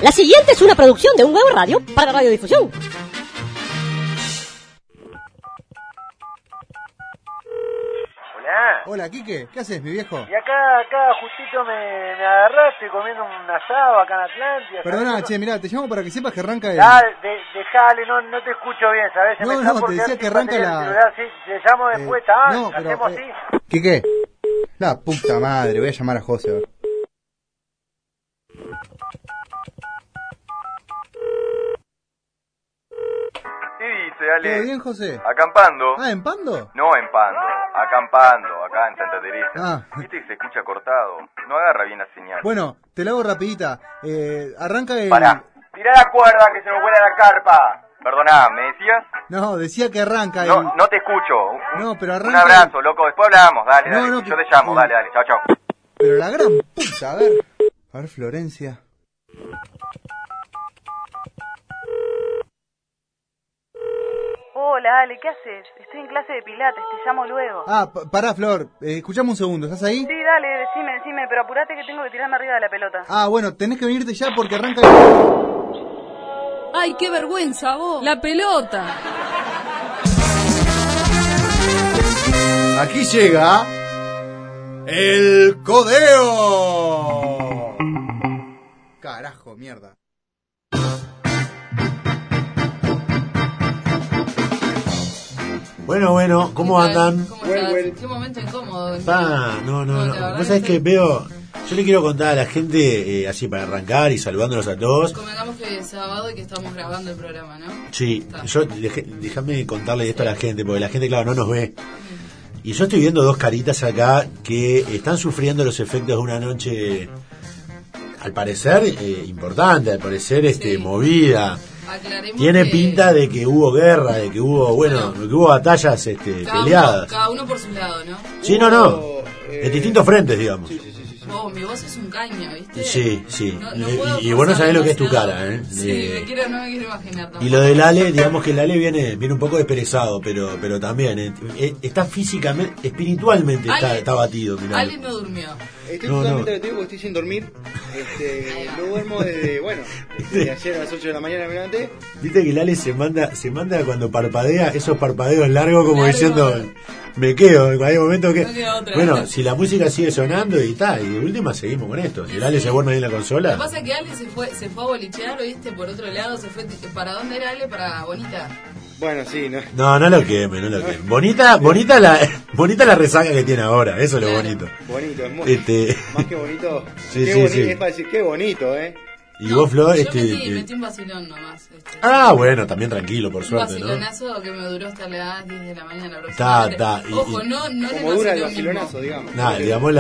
La siguiente es una producción de Un Huevo Radio para radiodifusión. Hola, Quique, ¿qué haces, mi viejo? Y acá justito me agarraste comiendo un asado acá en Atlántida. Perdona, che, mirá, te llamo para que sepas que arranca el... Dejale, no te escucho bien, ¿sabes? No, te decía que arranca la... Sí, te llamo después, no, pero, hacemos así. Quique, la puta madre, voy a llamar a José, a ver. ¿Qué dice, Ale? ¿Todo bien, José? Acampando. Ah, ¿en Pando? No en Pando, acampando, acá en Santa Teresa. Ah. Viste que se escucha cortado, no agarra bien la señal. Bueno, te la hago rapidita. Arranca el... Pará, tirá la cuerda que se me vuela la carpa. Perdoná, ¿me decías? No, decía que arranca el... No te escucho. No, pero arranca... Un abrazo, loco, después hablamos, dale, No, yo te llamo, dale, chao, chao. Pero la gran puta, a ver, Florencia... Hola, Ale, ¿qué haces? Estoy en clase de pilates, te llamo luego. Ah, pará, Flor, escuchame un segundo, ¿estás ahí? Sí, dale, decime, pero apurate que tengo que tirarme arriba de la pelota. Ah, bueno, tenés que venirte ya porque arranca ¡Ay, qué vergüenza, vos! ¡La pelota! Aquí llega... ¡El Codeo! Carajo, mierda. Bueno, ¿cómo andan? ¿Cómo estás? Qué momento incómodo. No. Vos sabés que veo... Yo le quiero contar a la gente, así para arrancar y saludándolos a todos. Convengamos que es sábado y que estamos grabando el programa, ¿no? Sí, déjame contarle esto a la gente, porque la gente, claro, no nos ve. Y yo estoy viendo dos caritas acá que están sufriendo los efectos de una noche, al parecer, importante, al parecer, movida. Aclaremos Tiene que... pinta de que hubo guerra, de que hubo, que hubo batallas peleadas. Cada uno por su lado, ¿no? Sí, no. En distintos frentes, digamos. Sí. Oh, mi voz es un caño, ¿viste? Sí. No y vos no sabés lo que es tu cara, ¿eh? Sí, no me quiero imaginar tampoco. Y lo del Ale, digamos que el Ale viene un poco desperezado, pero también está físicamente, espiritualmente está batido. Mirá. Ale no durmió. Estoy totalmente abatido porque estoy sin dormir. No duermo desde ayer a las 8 de la mañana me levanté. Viste que el Ale se manda cuando parpadea, esos parpadeos largos como diciendo... Me quedo, hay momentos que... Bueno, si la música sigue sonando y de última seguimos con esto. Si el Ale se duerme ahí en la consola... Lo que pasa es que Ale se fue a bolichear, ¿viste? Por otro lado, se fue... ¿Para dónde era Ale? Para Bonita. Bueno, sí, no. No lo queme. Bonita la resaca que tiene ahora, eso es lo bonito. Bonito, es muy... Más que bonito. Sí. Es para decir, qué bonito, Y vos, Flor, yo metí un vacilón nomás. Bueno, también tranquilo, por suerte, ¿no? Un vacilonazo que me duró hasta las 10 de la mañana. Ojo, no como dura el vacilonazo, digamos. Digamos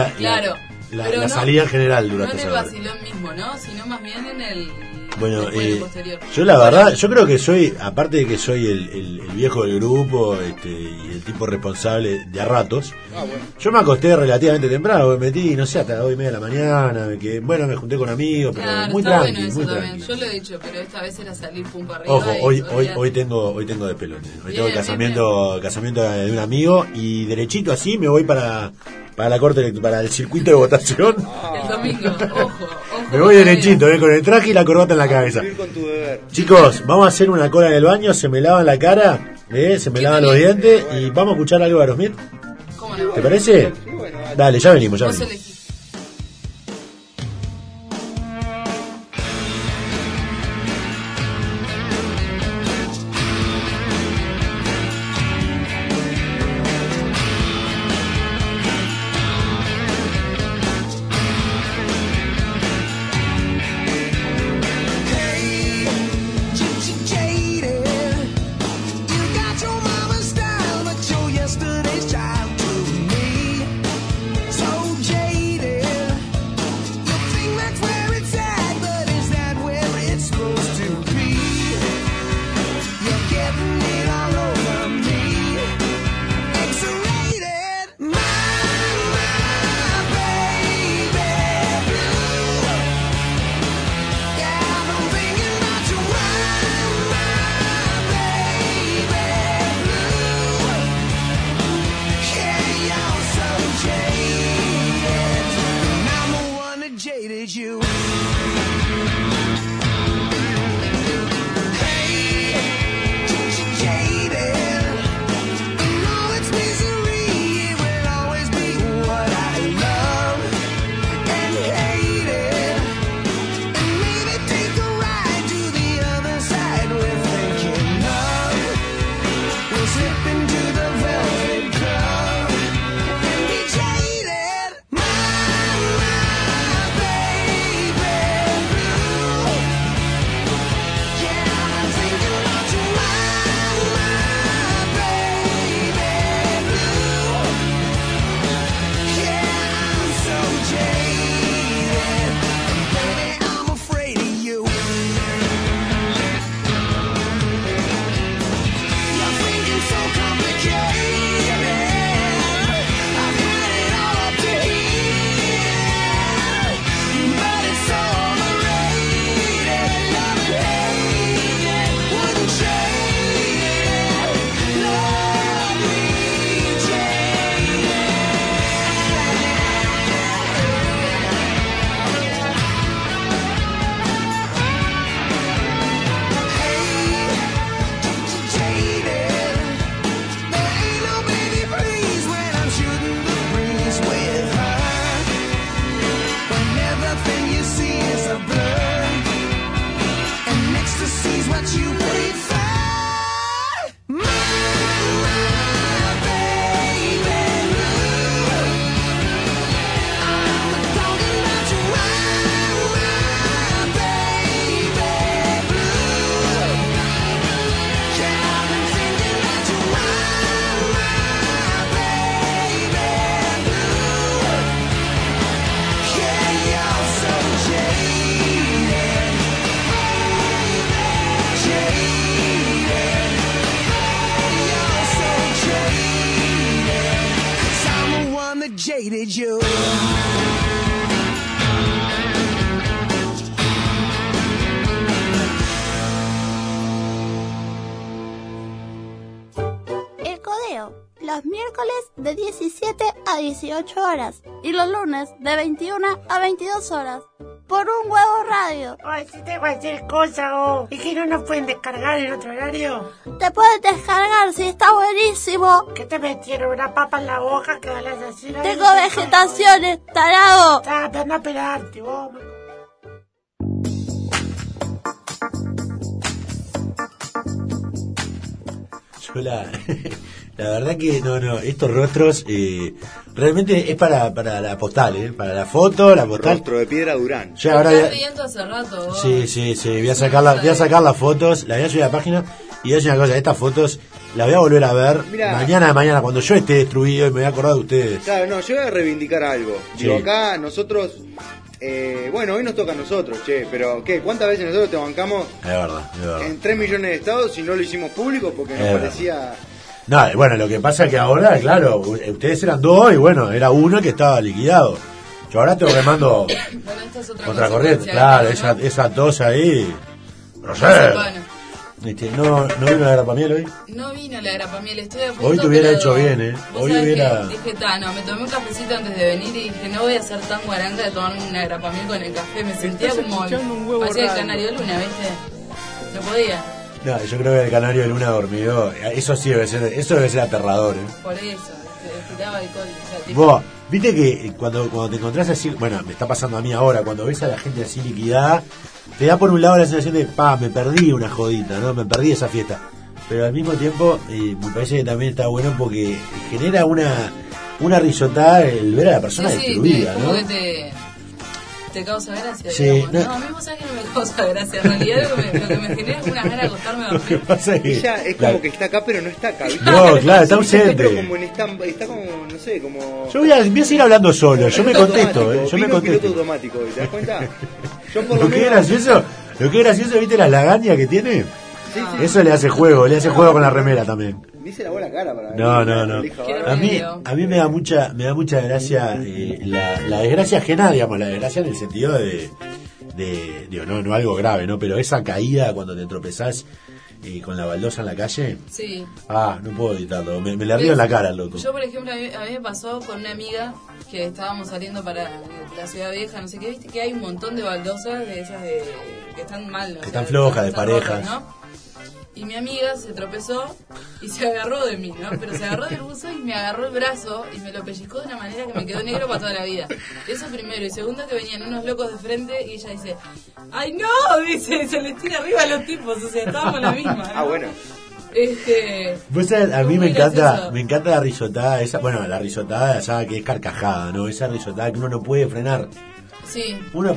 la salida en general dura hasta no en el vacilón mismo, ¿no? Sino más bien en el... Bueno, yo la verdad, yo creo que soy, aparte de que soy el viejo del grupo y el tipo responsable de a ratos, yo me acosté relativamente temprano, me metí, no sé, hasta las 2:30 de la mañana, me junté con amigos, pero muy tranqui, muy tranqui. Yo lo he dicho, pero esta vez era salir pum para arriba. Ojo, hoy tengo de pelote, hoy tengo el casamiento de un amigo y derechito así me voy para la corte, para el circuito de votación. El domingo, ojo. Me voy derechito, con el traje y la corbata en la cabeza. Chicos, vamos a hacer una cola en el baño, se me lavan la cara, se me lavan los dientes y vamos a escuchar algo de Aerosmith. ¿Cómo no? ¿Te parece? Dale, ya venimos. jaded you. de 17 a 18 horas y los lunes de 21 a 22 horas. Por un huevo radio. Ay, si te cualquier cosa, oh. ¿Y que no nos pueden descargar en otro horario? Te puedes descargar si está buenísimo. ¿Qué te metieron una papa en la boca que hablas así? Tengo vegetaciones, tarado. Ah, pero anda a pelarte, vos. Yo la verdad que no, estos rostros realmente es para la postal, para la foto, la postal. Rostro de Piedra Durán. Yo ahora Estás riendo hace rato, vos. Sí, voy a sacar las fotos, las voy a subir a la página y voy a decir una cosa, estas fotos las voy a volver a ver. Mirá, mañana cuando yo esté destruido y me voy a acordar de ustedes. Claro, no, yo voy a reivindicar algo. Sí. Digo, acá nosotros, bueno, hoy nos toca a nosotros, pero ¿qué? ¿Cuántas veces nosotros te bancamos? Es verdad. En 3 millones de estados y no lo hicimos público porque nos parecía... No, bueno, lo que pasa es que ahora, claro, ustedes eran 2 y bueno, era uno que estaba liquidado. Yo ahora estoy remando contra corriente, claro, ¿no? esa tos ahí. No sé. ¿No vino la grapamiel hoy? No vino la grapamiel, estoy a punto. Hoy te hubiera hecho bien, Hoy hubiera... Dije, me tomé un cafecito antes de venir y dije, no voy a ser tan guaranga de tomarme una grapamiel con el café. Me sentía como... Parecía el Canario Luna, ¿viste? No podía. No, yo creo que el Canario de Luna dormido, eso sí debe ser aterrador, Por eso, tiraba alcohol. O sea, vos, viste que cuando te encontrás así, bueno, me está pasando a mí ahora, cuando ves a la gente así liquidada, te da por un lado la sensación de, me perdí una jodita, ¿no? Me perdí esa fiesta. Pero al mismo tiempo, me parece que también está bueno porque genera una risotada el ver a la persona destruida, ¿no? Te causa gracia, sí, digamos. No, a mí vos sabés que no me causa gracia. En realidad lo que me genera es una gana de acostarme a dormir. Ella es como que está acá, pero no está acá, ¿viste? No, claro, está ausente. Está como, no sé, como... Yo voy a seguir hablando solo, yo me contesto, yo me contesto. Piloto automático, ¿te das cuenta? Yo por lo que es gracioso, ¿viste la lagaña que tiene? Sí. Eso le hace juego con la remera también. Ni se lavó la cara para No. A mí me da mucha gracia la desgracia ajena, digamos, la desgracia en el sentido de digo, no algo grave, ¿no? Pero esa caída cuando te tropezás con la baldosa en la calle. Sí. No puedo evitarlo, me le río en la cara, loco. Yo, por ejemplo, a mí me pasó con una amiga que estábamos saliendo para la Ciudad Vieja, no sé qué, viste que hay un montón de baldosas de esas que están mal, ¿no? Que están flojas, de parejas. Rotas, ¿no? Y mi amiga se tropezó y se agarró de mí, ¿no? Pero se agarró del buzo y me agarró el brazo y me lo pellizcó de una manera que me quedó negro para toda la vida. Eso primero. Y segundo, que venían unos locos de frente y ella dice, ¡ay no! Dice, se les tira arriba a los tipos. O sea, estábamos la misma, ¿no? Bueno. Vos sabés, a mí me encanta la risotada esa, bueno, la risotada esa que es carcajada, ¿no? Esa risotada que uno no puede frenar. Sí.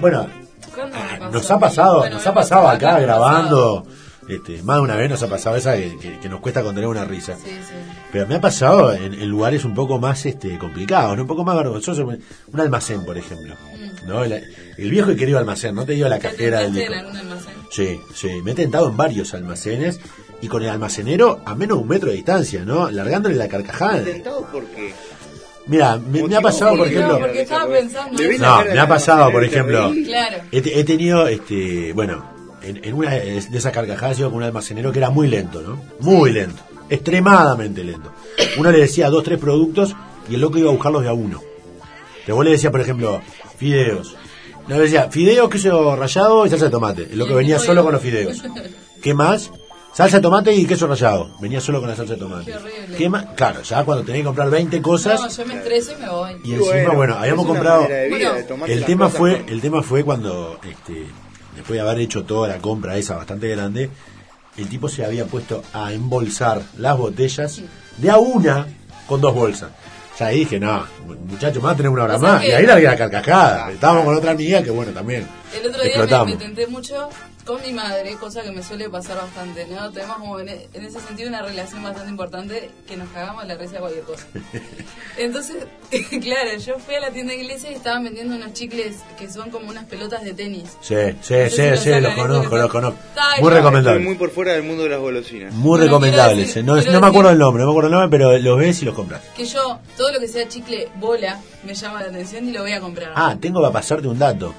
Nos ha pasado acá grabando. Más de una vez nos ha pasado esa que nos cuesta contener una risa. Sí. Pero me ha pasado en lugares un poco más complicados, ¿no? Un poco más vergonzosos. Un almacén, por ejemplo. ¿No? El viejo y querido almacén, no te digo la cajera del viejo. ¿En algún almacén? Sí, me he tentado en varios almacenes y con el almacenero a menos de 1 metro de distancia, ¿no? Largándole la carcajada. ¿Me he tentado por qué? Mira, me ha pasado, por ejemplo... porque estaba pensando... me ha pasado, por ejemplo... Claro. He tenido, bueno... En una de esas carcajadas iba con un almacenero que era muy lento, ¿no? Muy lento, extremadamente lento. Uno le decía 2, 3 productos y el loco iba a buscarlos de a uno. Vos le decía, por ejemplo, fideos. Le decía, fideos, queso rallado y salsa de tomate. El loco venía solo con los fideos. ¿Qué más? Salsa de tomate y queso rallado. Venía solo con la salsa de tomate. Qué horrible. ¿Qué más? Claro, ya cuando tenés que comprar 20 cosas... No, yo me estreso y me voy. Y encima, bueno, habíamos comprado... El tema fue cuando... después de haber hecho toda la compra esa bastante grande, el tipo se había puesto a embolsar las botellas de a una con 2 bolsas. Ya ahí dije, no, muchachos, más tenemos 1 hora más. Y ahí la había carcajada. Estábamos con otra amiga que, bueno, también el otro día me tenté mucho con mi madre, cosa que me suele pasar bastante, ¿no? Tenemos como en ese sentido una relación bastante importante que nos cagamos la risa de cualquier cosa. Entonces, claro, yo fui a la tienda de iglesia y estaban vendiendo unos chicles que son como unas pelotas de tenis. Sí, los conozco. Muy recomendables. Estoy muy por fuera del mundo de las golosinas. Muy recomendables. No me acuerdo el nombre, pero los ves y los compras. Que yo, todo lo que sea chicle bola, me llama la atención y lo voy a comprar. Tengo para pasarte un dato.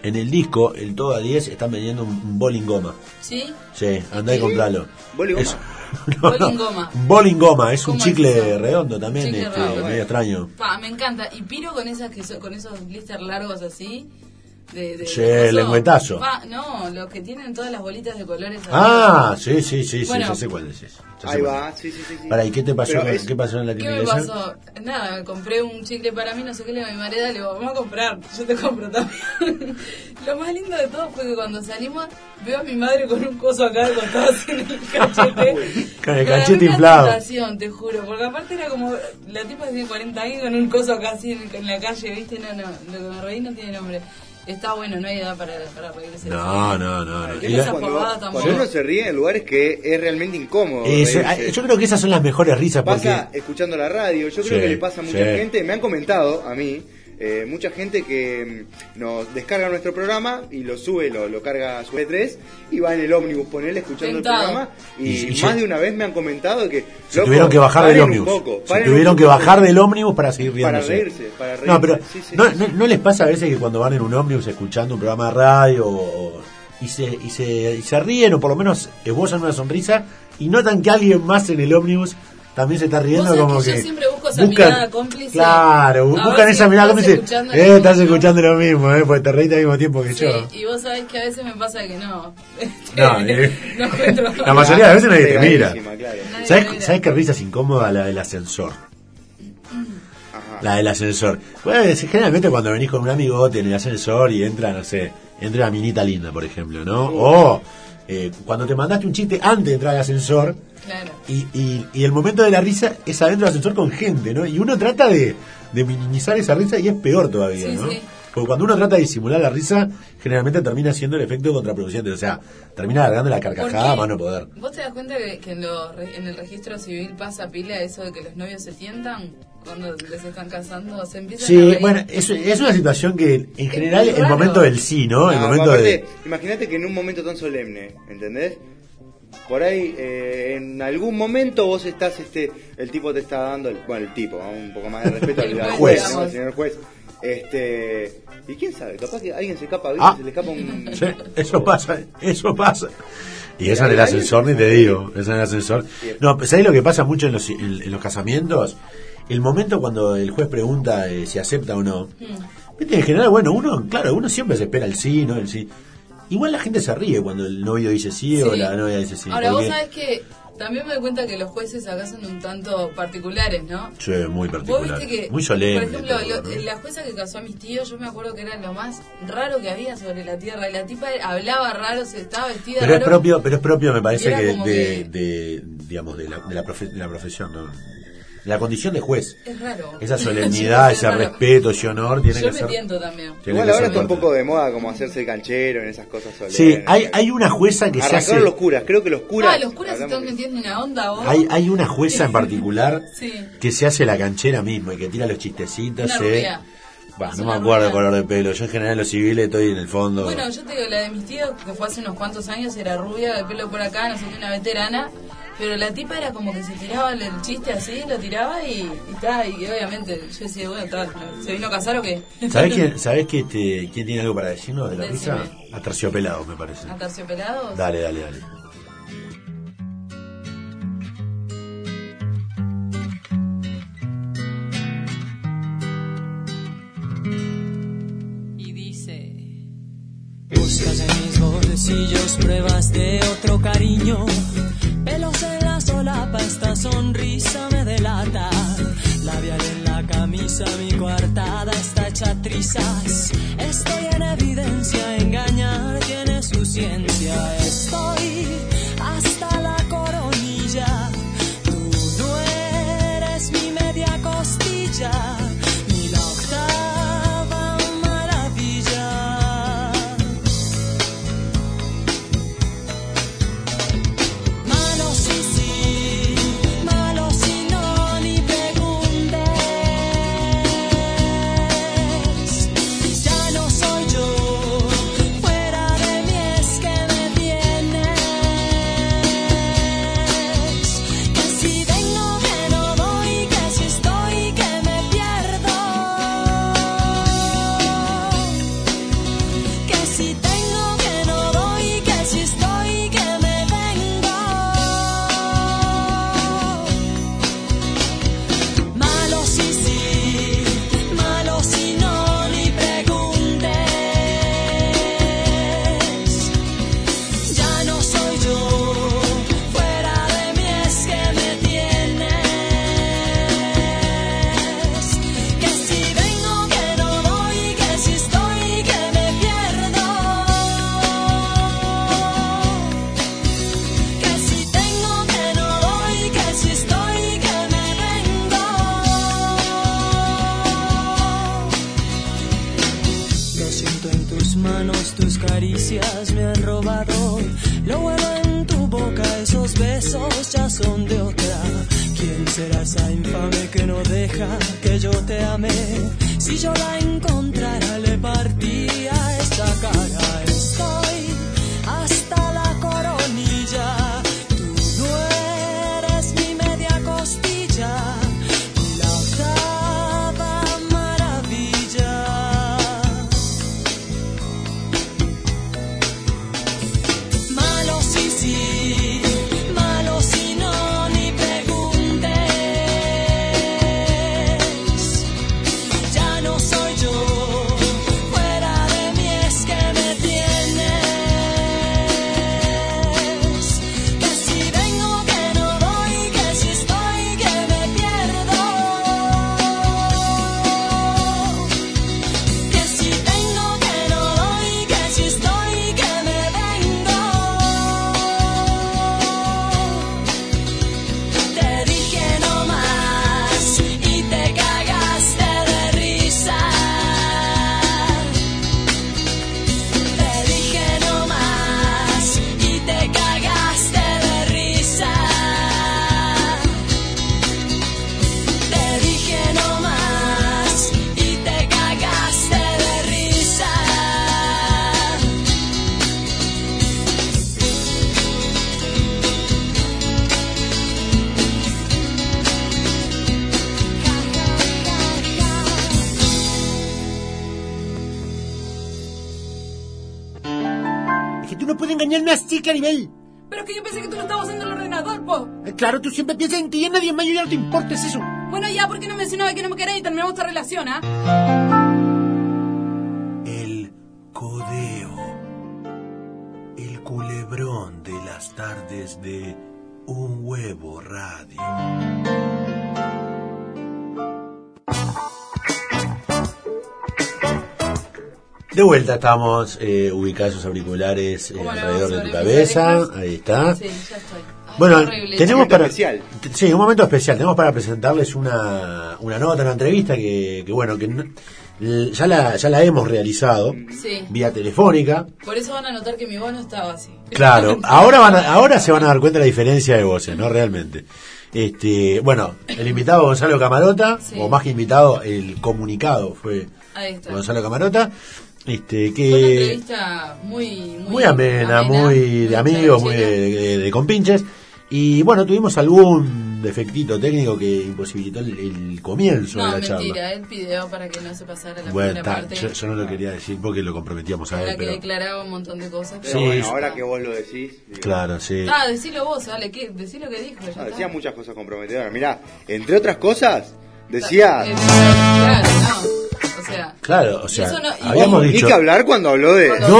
en el disco, el Todo a 10, están vendiendo un bowling goma. ¿Sí? Sí, andá y compralo. ¿Bowling goma? Bowling goma. Bowling goma, es un chicle es redondo también, redondo, medio extraño. Me encanta. Y piro con con esos blisters largos así. El lengüetazo. No, los que tienen todas las bolitas de colores. Sí, bueno, ya sé cuál es ese. Ahí va, sí. Para, ¿y qué te pasó? ¿Qué pasó en la tienda? ¿Qué me pasó? Nada, me compré un chicle para mí, no sé qué, le digo a mi marido, le digo, vamos a comprar, yo te compro también. Lo más lindo de todo fue que cuando salimos, veo a mi madre con un coso acá acostado así en el cachete. Con el cachete inflado. Te juro, porque aparte era como, la tipa tiene 40 años con un coso acá así en la calle, ¿viste? No, lo que me reí no tiene nombre. Está bueno, no hay edad para reírse. No. Cuando uno se ríe en lugares que es realmente incómodo. Yo creo que esas son las mejores risas. Pasa escuchando la radio, yo creo que le pasa a mucha gente, me han comentado a mí, mucha gente que nos descarga nuestro programa y lo sube, lo carga a su E3 y va en el ómnibus, ponele escuchando el programa y más de una vez me han comentado que se tuvieron que bajar del ómnibus. Se tuvieron que bajar del ómnibus para seguir riéndose. Para reírse. No, pero no les pasa a veces que cuando van en un ómnibus escuchando un programa de radio y se ríen o por lo menos esbozan una sonrisa y notan que alguien más en el ómnibus también se está riendo, como que yo siempre busco esa mirada cómplice. Claro, buscan esa mirada cómplice. Estás escuchando lo mismo, porque te reíste al mismo tiempo que yo. Y vos sabés que a veces me pasa que no. No encuentro. La mayoría de las veces nadie te mira. Claro. ¿Sabés qué risa es incómoda? La del ascensor. La del ascensor. Bueno, generalmente cuando venís con un amigote en el ascensor y entra, no sé, entra una minita linda, por ejemplo, ¿no? O cuando te mandaste un chiste antes de entrar al ascensor. Claro. Y el momento de la risa es adentro del ascensor con gente, ¿no? Y uno trata de minimizar esa risa y es peor todavía, ¿no? Sí. Porque cuando uno trata de disimular la risa, generalmente termina siendo el efecto contraproducente. O sea, termina alargando la carcajada a mano poder. ¿Vos te das cuenta que en el registro civil pasa pila eso de que los novios se tientan cuando les están casando? Se empiezan a reír. Bueno, es una situación que en general el momento del sí, ¿no? El momento aparte, imagínate que en un momento tan solemne, ¿entendés? Por ahí, en algún momento vos estás, el tipo te está dando, el tipo, un poco más de respeto al juez, ¿no? El señor juez. Y quién sabe, capaz que alguien se escapa, se le escapa un... Sí, eso pasa. Y eso en el ascensor, ni te digo, eso en el ascensor. No, ¿sabés lo que pasa mucho en los casamientos? El momento cuando el juez pregunta si acepta o no. Viste, en general, bueno, uno siempre se espera el sí, ¿no? El sí. Igual la gente se ríe cuando el novio dice sí. O la novia dice sí. Ahora, vos sabés que también me doy cuenta que los jueces acá son un tanto particulares, ¿no? Sí, muy particulares. Vos viste que, muy solemne. Por ejemplo, la jueza que casó a mis tíos, yo me acuerdo que era lo más raro que había sobre la tierra. Y la tipa hablaba raro, se estaba vestida pero raro. Es propio, me parece, de la profesión, ¿no? La condición de juez. Es raro. Esa solemnidad, ese respeto, ese honor tiene que ser. Yo me tiento también. Igual ahora está un poco de moda como hacerse el canchero en esas cosas solemnes. Sí, hay una jueza que se hace... los curas, creo que los curas... los curas se están metiendo una onda, vos. Hay una jueza en particular que se hace la canchera mismo y que tira los chistecitos. No me acuerdo el color de pelo. Yo en general en los civiles estoy en el fondo. Bueno, yo te digo, la de mis tíos, que fue hace unos cuantos años, era rubia, de pelo por acá, no sé qué, una veterana. Pero la tipa era como que se tiraba el chiste así, lo tiraba y obviamente yo decía, bueno, ¿se vino a casar o qué? ¿Sabés quién tiene algo para decirnos de la risa? Aterciopelados, me parece. ¿Aterciopelados? Dale. Y dice: buscas en mis bolsillos pruebas de otro cariño. Pelos en la solapa, esta sonrisa me delata. Labial en la camisa, mi coartada está hecha trizas. Estoy en evidencia, engañar tiene su ciencia. Estoy hasta la coronilla. Tú no eres mi media costilla, ni la octava maravilla. Ya Tus manos, tus caricias me han robado lo bueno en tu boca, esos besos ya son de otra. ¿Quién será esa infame que no deja que yo te ame? Si yo la encontrara le partía esta cara. Estoy hasta la coronilla, tú no eres mi media costilla, la octava maravilla. Malo sí, sí, malo si no, ni preguntes. Ya no soy yo, fuera de mí es que me tienes. Que si vengo, que no voy, que si estoy, que me pierdo. Que si vengo, que no voy, que si estoy, que me vengo. Te dije no más y te cagaste de risa. Te dije no más y te cagaste de risa. Te dije no más y te cagaste de risa. Es que tú no puedes engañarme así, Claribel. Pero es que yo pensé que tú lo estabas haciendo en el ordenador, po. Claro, tú siempre piensas en ti y en nadie más, yo ya no te importa, es eso. Bueno, ya, ¿por qué no mencionaba que no me querés y terminamos esta relación, ah? El codeo. El culebrón de las tardes de Un Huevo Radio. De vuelta estamos ubicados esos auriculares alrededor de tu cabeza. Ahí está. Sí, ya estoy. Ay, Bueno, horrible. tenemos para especial. Sí, un momento especial. Tenemos para presentarles una nota, una entrevista que bueno, que ya la hemos realizado Sí. vía telefónica. Por eso van a notar que mi voz no estaba así. Claro, ahora se van a dar cuenta de la diferencia de voces, ¿no? Realmente. Bueno, el invitado Gonzalo Camarota, Sí. o más que invitado, el comunicado fue Ahí está. Gonzalo Camarota. Fue una Que entrevista muy amena, muy de amigos, muy de compinches. Y bueno, tuvimos algún defectito técnico que imposibilitó el comienzo No, de la mentira, charla. él pidió para que no se pasara la Bueno, primera parte. yo no lo quería decir porque lo comprometíamos a Para él, que pero declaraba un montón de cosas. Pero Sí, bueno, sí. ahora que vos lo decís. digo, claro, sí. Decilo vos, dale, decí lo que dijo. ya no, está. decía muchas cosas comprometedoras. Mirá, entre otras cosas, decía. Claro, no. O sea, Claro, o sea, eso no- y habíamos Ni dicho... que hablar cuando habló de. No.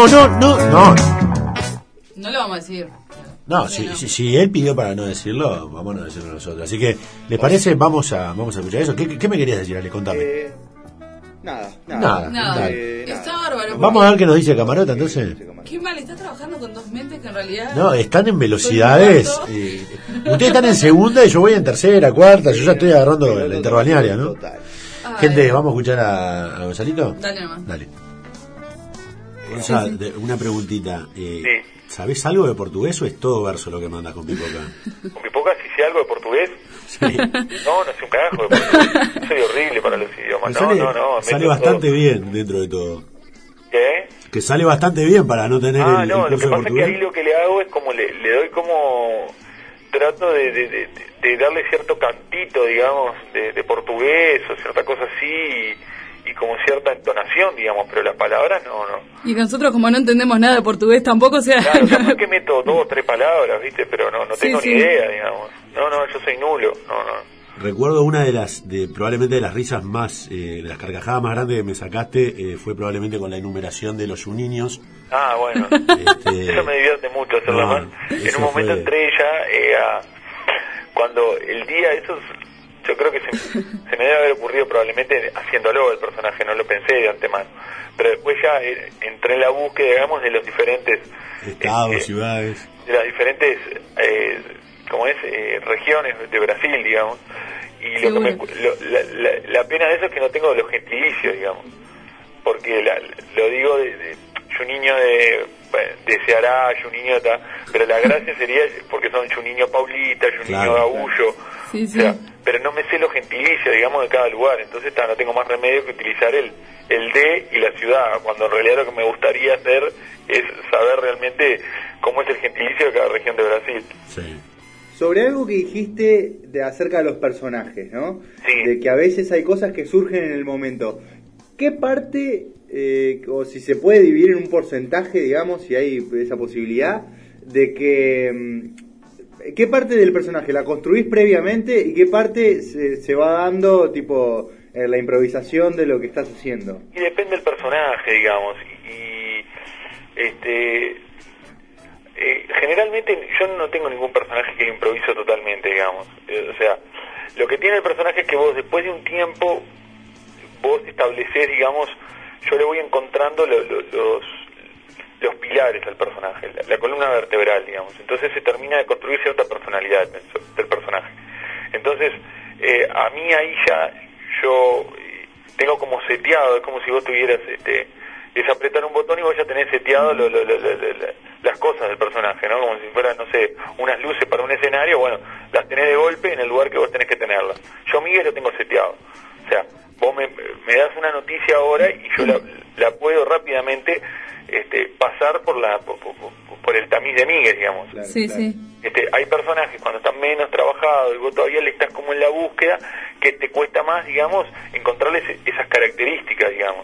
no lo vamos a decir. No, ¿Por qué no? si él pidió para no decirlo, vamos a no decirlo nosotros. Así que, ¿les parece? Vamos a escuchar eso. ¿Qué me querías decir, Ale? Contame. Nada. Nada. Dale. Está bárbaro. Vamos a ver qué nos dice Camarota, entonces. Qué mal, está trabajando con dos mentes que en realidad... No, están en velocidades. Ustedes están en segunda y yo voy en tercera, cuarta. Yo ya estoy agarrando la interbalnearia, ¿no? Total. Ay. Gente, ¿vamos a escuchar a Gonzalito? Dale nomás. Dale. Gonzalo, una preguntita. Sí. ¿Sabés algo de portugués o es todo verso lo que mandas con Pipoca? ¿Con Pipoca si sé algo de portugués? Sí. No sé un carajo de portugués. Soy horrible para los idiomas. No. Sale meto bastante todo. bien dentro de todo. ¿Qué? Que sale bastante bien para no tener el Lo curso que de pasa es que portugués. ahí lo que le hago es como le doy como... Trato de darle cierto cantito, digamos, de portugués o cierta cosa así y como cierta entonación, digamos, pero las palabras no. Y nosotros como no entendemos nada de portugués tampoco, o sea... Claro, capaz que meto 2 o 3 palabras, ¿viste? Pero no Sí, tengo sí. ni idea, digamos. No, yo soy nulo, no. Recuerdo una probablemente de las risas más, de las carcajadas más grandes que me sacaste, fue probablemente con la enumeración de los Juniños. Ah, bueno. Eso me divierte mucho hacerlo No, más. En eso un momento fue- entré ya cuando el día, yo creo que se me debe haber ocurrido probablemente haciéndolo el personaje, no lo pensé de antemano. Pero después ya entré en la búsqueda, digamos, de los diferentes Estados, ciudades. de las diferentes regiones de Brasil, digamos. Y lo que la pena de eso es que no tengo los gentilicios, digamos, porque lo digo niño de Ceará, Juninho, pero la gracia sería porque son Juninho Paulita, Juninho Gaullo, sí. O sea, pero no me sé los gentilicios, digamos, de cada lugar, entonces no tengo más remedio que utilizar el de y la ciudad, cuando en realidad lo que me gustaría hacer es saber realmente cómo es el gentilicio de cada región de Brasil. Sí. Sobre algo que dijiste acerca de los personajes, ¿no? Sí. De que a veces hay cosas que surgen en el momento. ¿Qué parte, o si se puede dividir en un porcentaje, digamos, si hay esa posibilidad, de que... ¿qué parte del personaje la construís previamente y qué parte se va dando, tipo, en la improvisación de lo que estás haciendo? Y depende del personaje, digamos, generalmente yo no tengo ningún personaje que improviso totalmente, digamos. O sea, lo que tiene el personaje es que vos después de un tiempo vos establecés, digamos, yo le voy encontrando los pilares al personaje, la columna vertebral, digamos. Entonces se termina de construir cierta personalidad del personaje. Entonces, a mí ahí ya yo tengo como seteado, es como si vos tuvieras es apretar un botón y vos ya tenés seteado las cosas del personaje, ¿no? Como si fueran, no sé, unas luces para un escenario, bueno, las tenés de golpe en el lugar que vos tenés que tenerlas. Yo Miguel lo tengo seteado. O sea, vos me das una noticia ahora y yo la puedo rápidamente pasar por el tamiz de Miguel, digamos. Claro, sí, claro. Sí. Hay personajes cuando están menos trabajados y vos todavía le estás como en la búsqueda, que te cuesta más, digamos, encontrarles esas características, digamos.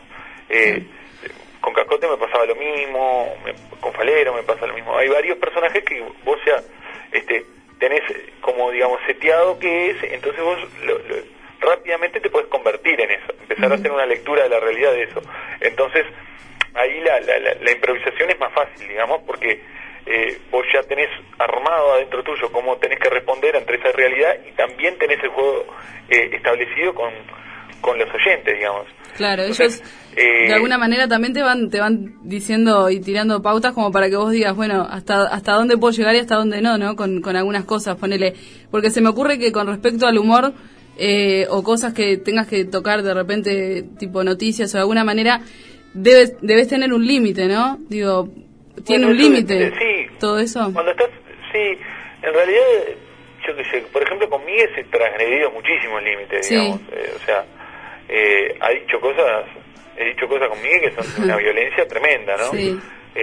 Con Cascote me pasaba lo mismo, con Falero me pasa lo mismo. Hay varios personajes que vos ya tenés como, digamos, seteado que es, entonces vos rápidamente te puedes convertir en eso, empezar a hacer una lectura de la realidad de eso. Entonces, ahí la improvisación es más fácil, digamos, porque vos ya tenés armado adentro tuyo cómo tenés que responder ante esa realidad y también tenés el juego establecido con los oyentes, digamos. Claro, entonces, ellos de alguna manera también te van diciendo y tirando pautas como para que vos digas, bueno, hasta dónde puedo llegar y hasta dónde no, con algunas cosas, ponele, porque se me ocurre que con respecto al humor o cosas que tengas que tocar de repente, tipo noticias o de alguna manera, debes tener un límite, ¿no? Digo, tiene un límite. Sí. Todo eso. Cuando estás, sí, en realidad, yo qué sé, por ejemplo, con Miguel se transgredido muchísimo el límite, digamos. O sea, he dicho cosas con Miguel que son de una violencia tremenda, ¿no? Sí.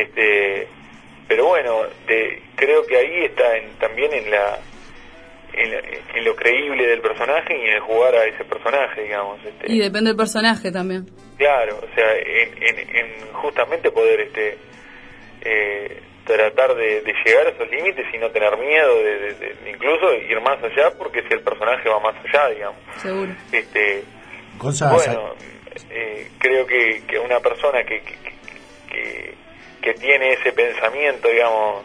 Pero bueno, creo que ahí está también en lo creíble del personaje y en el jugar a ese personaje, digamos. Y depende del personaje también. Claro, o sea, en justamente poder tratar de llegar a esos límites y no tener miedo de incluso ir más allá, porque si el personaje va más allá, digamos. Seguro. Bueno, creo que una persona que tiene ese pensamiento, digamos,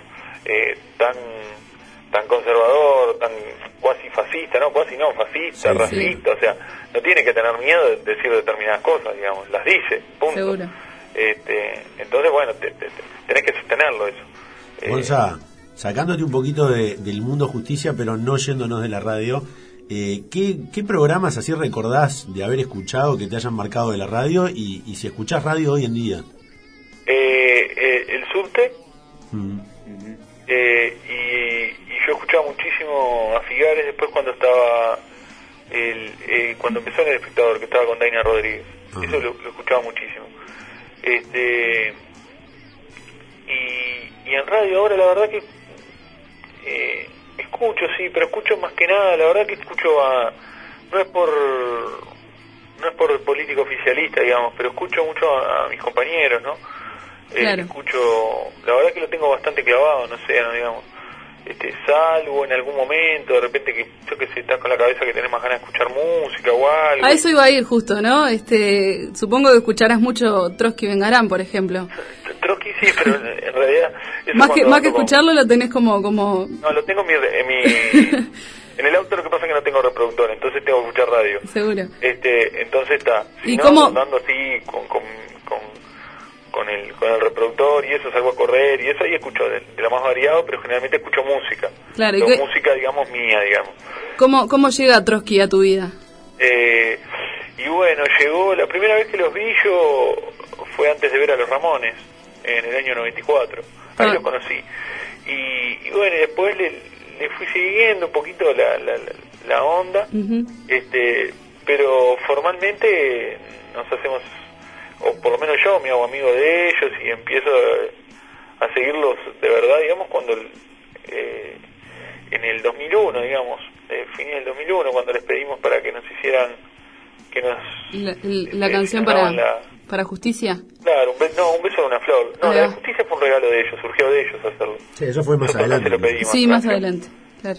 tan conservador, tan cuasi fascista, fascista, sí, racista, sí. O sea, no tiene que tener miedo de decir determinadas cosas, digamos, las dice, punto. Seguro. Entonces, bueno, tenés que sostenerlo eso. Gonza, sacándote un poquito del mundo justicia, pero no yéndonos de la radio, ¿qué programas así recordás de haber escuchado que te hayan marcado de la radio y si escuchás radio hoy en día? El subte. Y yo escuchaba muchísimo a Figares después cuando estaba cuando empezó en El Espectador, que estaba con Daina Rodríguez. Eso lo escuchaba muchísimo. Y en radio ahora la verdad que escucho, sí, pero escucho más que nada, la verdad que escucho no es por el político oficialista, digamos, pero escucho mucho a mis compañeros, ¿no? Claro. Escucho, la verdad que lo tengo bastante clavado, no sé, no, digamos, salvo en algún momento, de repente que yo que sé, estás con la cabeza que tenés más ganas de escuchar música o algo. A eso iba a ir justo, ¿no? Supongo que escucharás mucho Trotsky Vengarán, por ejemplo. Trotsky sí, pero en realidad... más que escucharlo lo tenés como... No, lo tengo en mi en el auto, lo que pasa es que no tengo reproductor, entonces tengo que escuchar radio. Seguro. Entonces está. Si ¿Y no, cómo? Andando así con el reproductor y eso, salgo a correr y eso, ahí escucho de lo más variado, pero generalmente escucho música. Claro. Música, digamos, mía, digamos. ¿Cómo llega Trotsky a tu vida? Y bueno, llegó, la primera vez que los vi yo fue antes de ver a los Ramones. en el año 94. Ahí los conocí. Y bueno, después le fui siguiendo un poquito la onda, pero formalmente nos hacemos, o por lo menos yo me hago amigo de ellos y empiezo a seguirlos de verdad, digamos, cuando en el 2001, digamos, fin del 2001, cuando les pedimos para que nos hicieran, que nos la canción para Justicia. Claro, un beso de una flor. No, la de Justicia fue un regalo de ellos, surgió de ellos hacerlo. Sí, eso fue más adelante. Se lo pedimos, sí, más adelante, claro.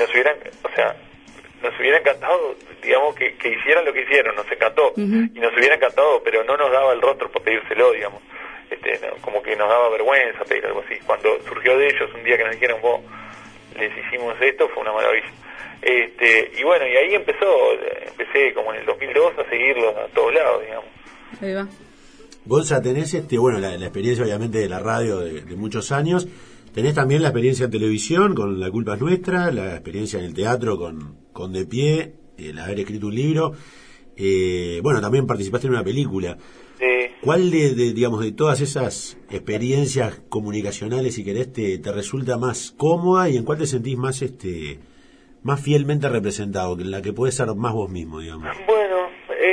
Nos hubiera encantado, digamos, que hicieran lo que hicieron, nos encantó, y nos hubiera encantado, pero no nos daba el rostro por pedírselo, digamos. Como que nos daba vergüenza pedir algo así. Cuando surgió de ellos un día que nos dijeron, vos, les hicimos esto, fue una maravilla. Y bueno, y ahí empecé como en el 2002 a seguirlos a todos lados, digamos. Ahí va. Gonza, tenés la experiencia obviamente de la radio de muchos años, tenés también la experiencia en televisión con La culpa es nuestra, la experiencia en el teatro con De Pie, el haber escrito un libro, bueno, también participaste en una película. ¿Cuál digamos, de todas esas experiencias comunicacionales, si querés, te resulta más cómoda y en cuál te sentís más fielmente representado, en la que podés ser más vos mismo, digamos? Bueno,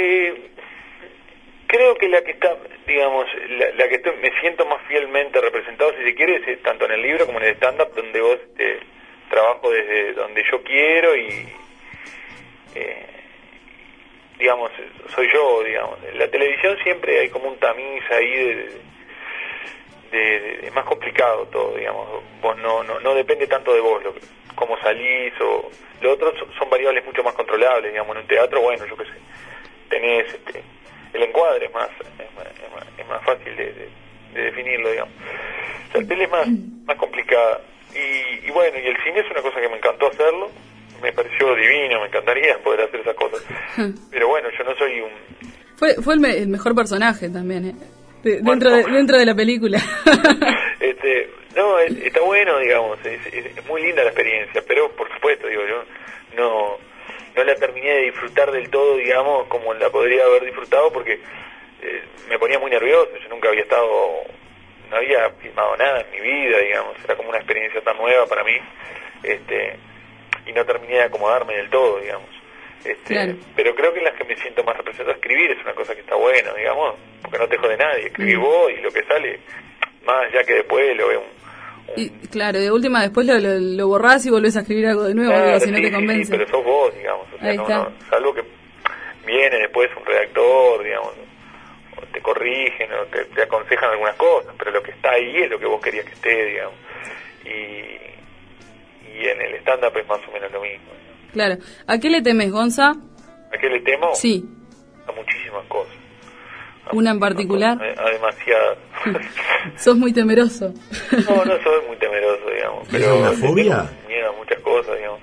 creo que la que está, digamos, la que me siento más fielmente representado, si se quiere, es tanto en el libro como en el stand-up, donde vos trabajo desde donde yo quiero y digamos, soy yo, digamos. En la televisión siempre hay como un tamiz ahí es más complicado todo, digamos. Vos no depende tanto de vos, cómo salís o... Lo otro son variables mucho más controlables, digamos. En un teatro, bueno, yo qué sé, tenés el encuadre es más fácil de definirlo, digamos. La tele es más complicada. Y bueno, y el cine es una cosa que me encantó hacerlo. Me pareció divino, me encantaría poder hacer esas cosas. Pero bueno, yo no soy un... Fue el mejor personaje también, dentro de la película. No, está bueno, digamos, es muy linda la experiencia, pero por supuesto, digo, yo no la terminé de disfrutar del todo, digamos, como la podría haber disfrutado, porque me ponía muy nervioso. Yo nunca no había filmado nada en mi vida, digamos, era como una experiencia tan nueva para mí, y no terminé de acomodarme del todo, digamos. Claro. Pero creo que en las que me siento más representado, escribir es una cosa que está buena, digamos, porque no te jode nadie, escribís vos y lo que sale, más ya que después lo ve y claro, de última después lo borrás y volvés a escribir algo de nuevo, claro, si no te convence. Sí, pero sos vos, digamos, o sea, salvo que viene después un redactor, digamos, o te corrigen o te aconsejan algunas cosas, pero lo que está ahí es lo que vos querías que esté, digamos. Y en el stand-up es más o menos lo mismo. Claro. ¿A qué le temes, Gonza? ¿A qué le temo? Sí. A muchísimas cosas. ¿Una en particular? A demasiadas. ¿Sos muy temeroso? No soy muy temeroso, digamos. ¿Es una fobia? Tengo miedo a muchas cosas, digamos.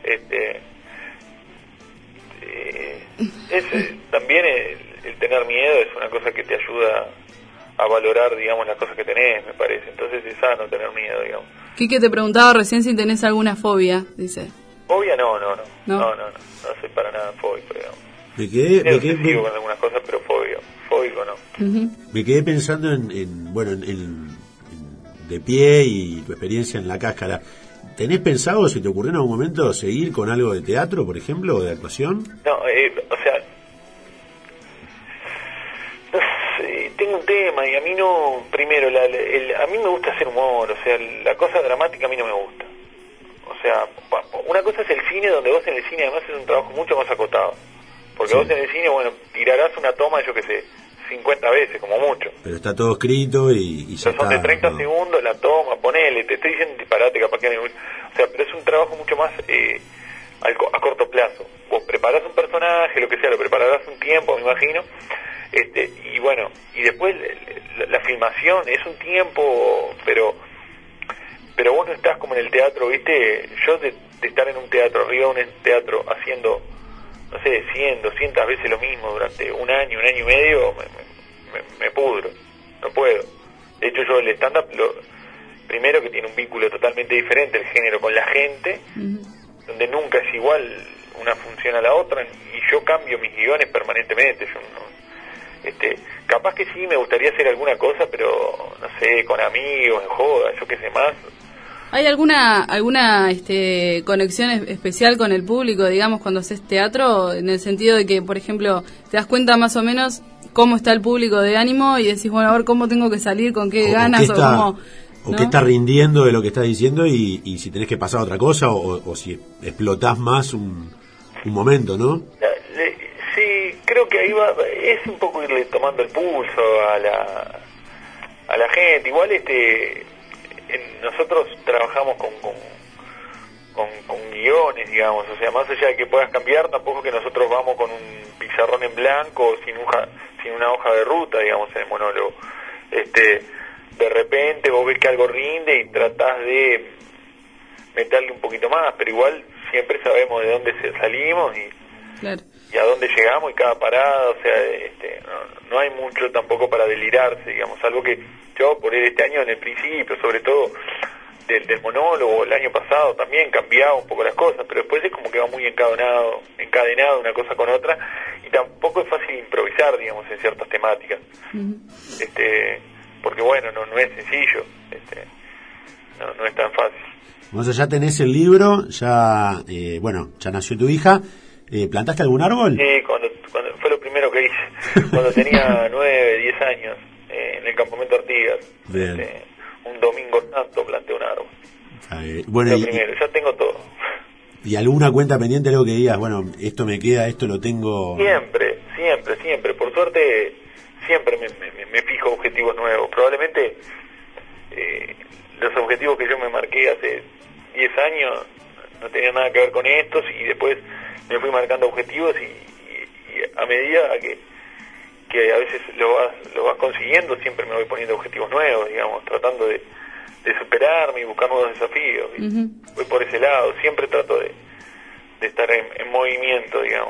También el tener miedo es una cosa que te ayuda a valorar, digamos, las cosas que tenés, me parece. Entonces es sano tener miedo, digamos. Quique te preguntaba recién si tenés alguna fobia, dice. ¿Fobia? No soy para nada fóbico, digamos. Me quedé con algunas cosas, pero fóbico no. Me quedé pensando en De Pie y tu experiencia en La Cáscara. ¿Tenés pensado, si te ocurrió en algún momento, seguir con algo de teatro, por ejemplo, o de actuación? No, o sea, tengo un tema y a mí no, primero, a mí me gusta hacer humor, o sea, la cosa dramática a mí no me gusta. O sea, una cosa es el cine, donde vos en el cine además es un trabajo mucho más acotado. Porque vos en el cine, bueno, tirarás una toma, yo qué sé, 50 veces, como mucho. Pero está todo escrito y ya son de 30 segundos la toma, ponele, te estoy diciendo disparate, capaz que... O sea, pero es un trabajo mucho más a corto plazo. Vos preparás un personaje, lo que sea, lo prepararás un tiempo, me imagino, y bueno, y después la filmación es un tiempo, pero vos no estás como en el teatro, ¿viste? Yo de estar en un teatro, arriba de un teatro, haciendo, no sé, 100, 200 veces lo mismo durante un año y medio, me pudro, no puedo. De hecho, yo el stand-up, primero que tiene un vínculo totalmente diferente, el género con la gente, donde nunca es igual una función a la otra, y yo cambio mis guiones permanentemente, yo no, Capaz que sí me gustaría hacer alguna cosa, pero no sé, con amigos, en joda, yo qué sé más. ¿Hay alguna conexión especial con el público, digamos, cuando haces teatro? En el sentido de que, por ejemplo, te das cuenta más o menos cómo está el público de ánimo y decís, bueno, a ver cómo tengo que salir, con qué ganas, o qué está rindiendo de lo que estás diciendo y si tenés que pasar a otra cosa o si explotás más un momento, ¿no? Sí, creo que ahí es un poco irle tomando el pulso a la gente. Igual nosotros trabajamos con guiones, digamos, o sea, más allá de que puedas cambiar, tampoco que nosotros vamos con un pizarrón en blanco sin una hoja de ruta, digamos, en el monólogo. De repente vos ves que algo rinde y tratás de meterle un poquito más, pero igual siempre sabemos de dónde salimos y a dónde llegamos y cada parada, o sea, no hay mucho tampoco para delirarse, digamos, algo que yo por este año en el principio, sobre todo del monólogo, el año pasado también cambiaba un poco las cosas, pero después es como que va muy encadenado una cosa con otra y tampoco es fácil improvisar, digamos, en ciertas temáticas. Porque bueno, no es sencillo, no es tan fácil. Entonces ya tenés el libro, ya nació tu hija. ¿Plantaste algún árbol? Sí, cuando fue lo primero que hice, cuando tenía 9, 10 años, en el campamento Artigas. Un domingo santo planté un árbol. Bueno, lo primero, ya tengo todo. ¿Y alguna cuenta pendiente, algo que digas, bueno, esto me queda, esto lo tengo? Siempre. Por suerte, siempre me fijo objetivos nuevos. Probablemente los objetivos que yo me marqué hace 10 años no tenían nada que ver con estos y después me fui marcando objetivos y a medida que a veces lo vas consiguiendo, siempre me voy poniendo objetivos nuevos, digamos, tratando de superarme y buscar nuevos desafíos. Voy por ese lado, siempre trato de estar en movimiento, digamos.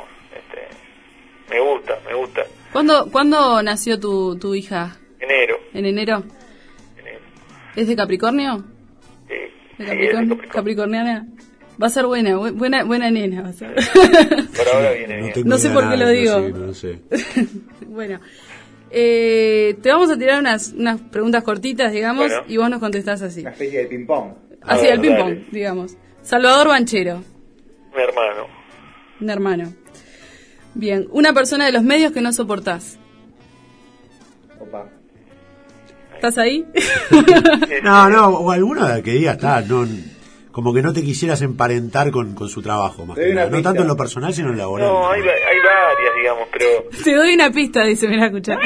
Me gusta. ¿Cuándo nació tu hija? Enero. ¿En enero? ¿Es de Capricornio? Sí. ¿De Capricorniana? Va a ser buena nena. Va a ser. Por ahora viene bien. No sé por qué lo digo. No sé. Bueno, te vamos a tirar unas preguntas cortitas, digamos, y vos nos contestás así. Una especie de ping-pong. Así, el ping-pong, digamos. Salvador Banchero. Un hermano. Bien, una persona de los medios que no soportás. Opa. ¿Estás ahí? No, o alguna que diga, como que no te quisieras emparentar con su trabajo, más que nada. No tanto en lo personal, sino en lo laboral. No, hay varias, digamos, pero... Te doy una pista, dice, mira, escuchá.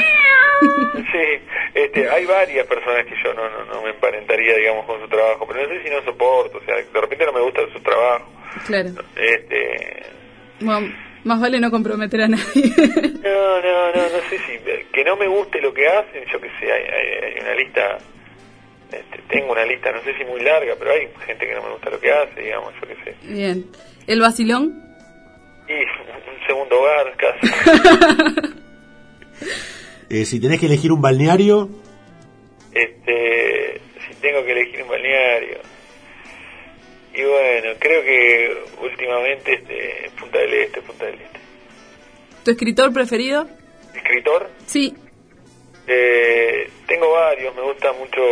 Sí, hay varias personas que yo no me emparentaría, digamos, con su trabajo, pero no sé si no soporto, o sea, de repente no me gusta su trabajo. Claro. Bueno, más vale no comprometer a nadie. No sé si... Que no me guste lo que hacen, yo qué sé, hay una lista... tengo una lista, no sé si muy larga, pero hay gente que no me gusta lo que hace, digamos, yo qué sé. Bien. ¿El vacilón? Y un segundo hogar, casi. Si tenés que elegir un balneario... Si tengo que elegir un balneario... Y bueno, creo que últimamente Punta del Este. ¿Tu escritor preferido? ¿Escritor? Sí. Tengo varios, me gusta mucho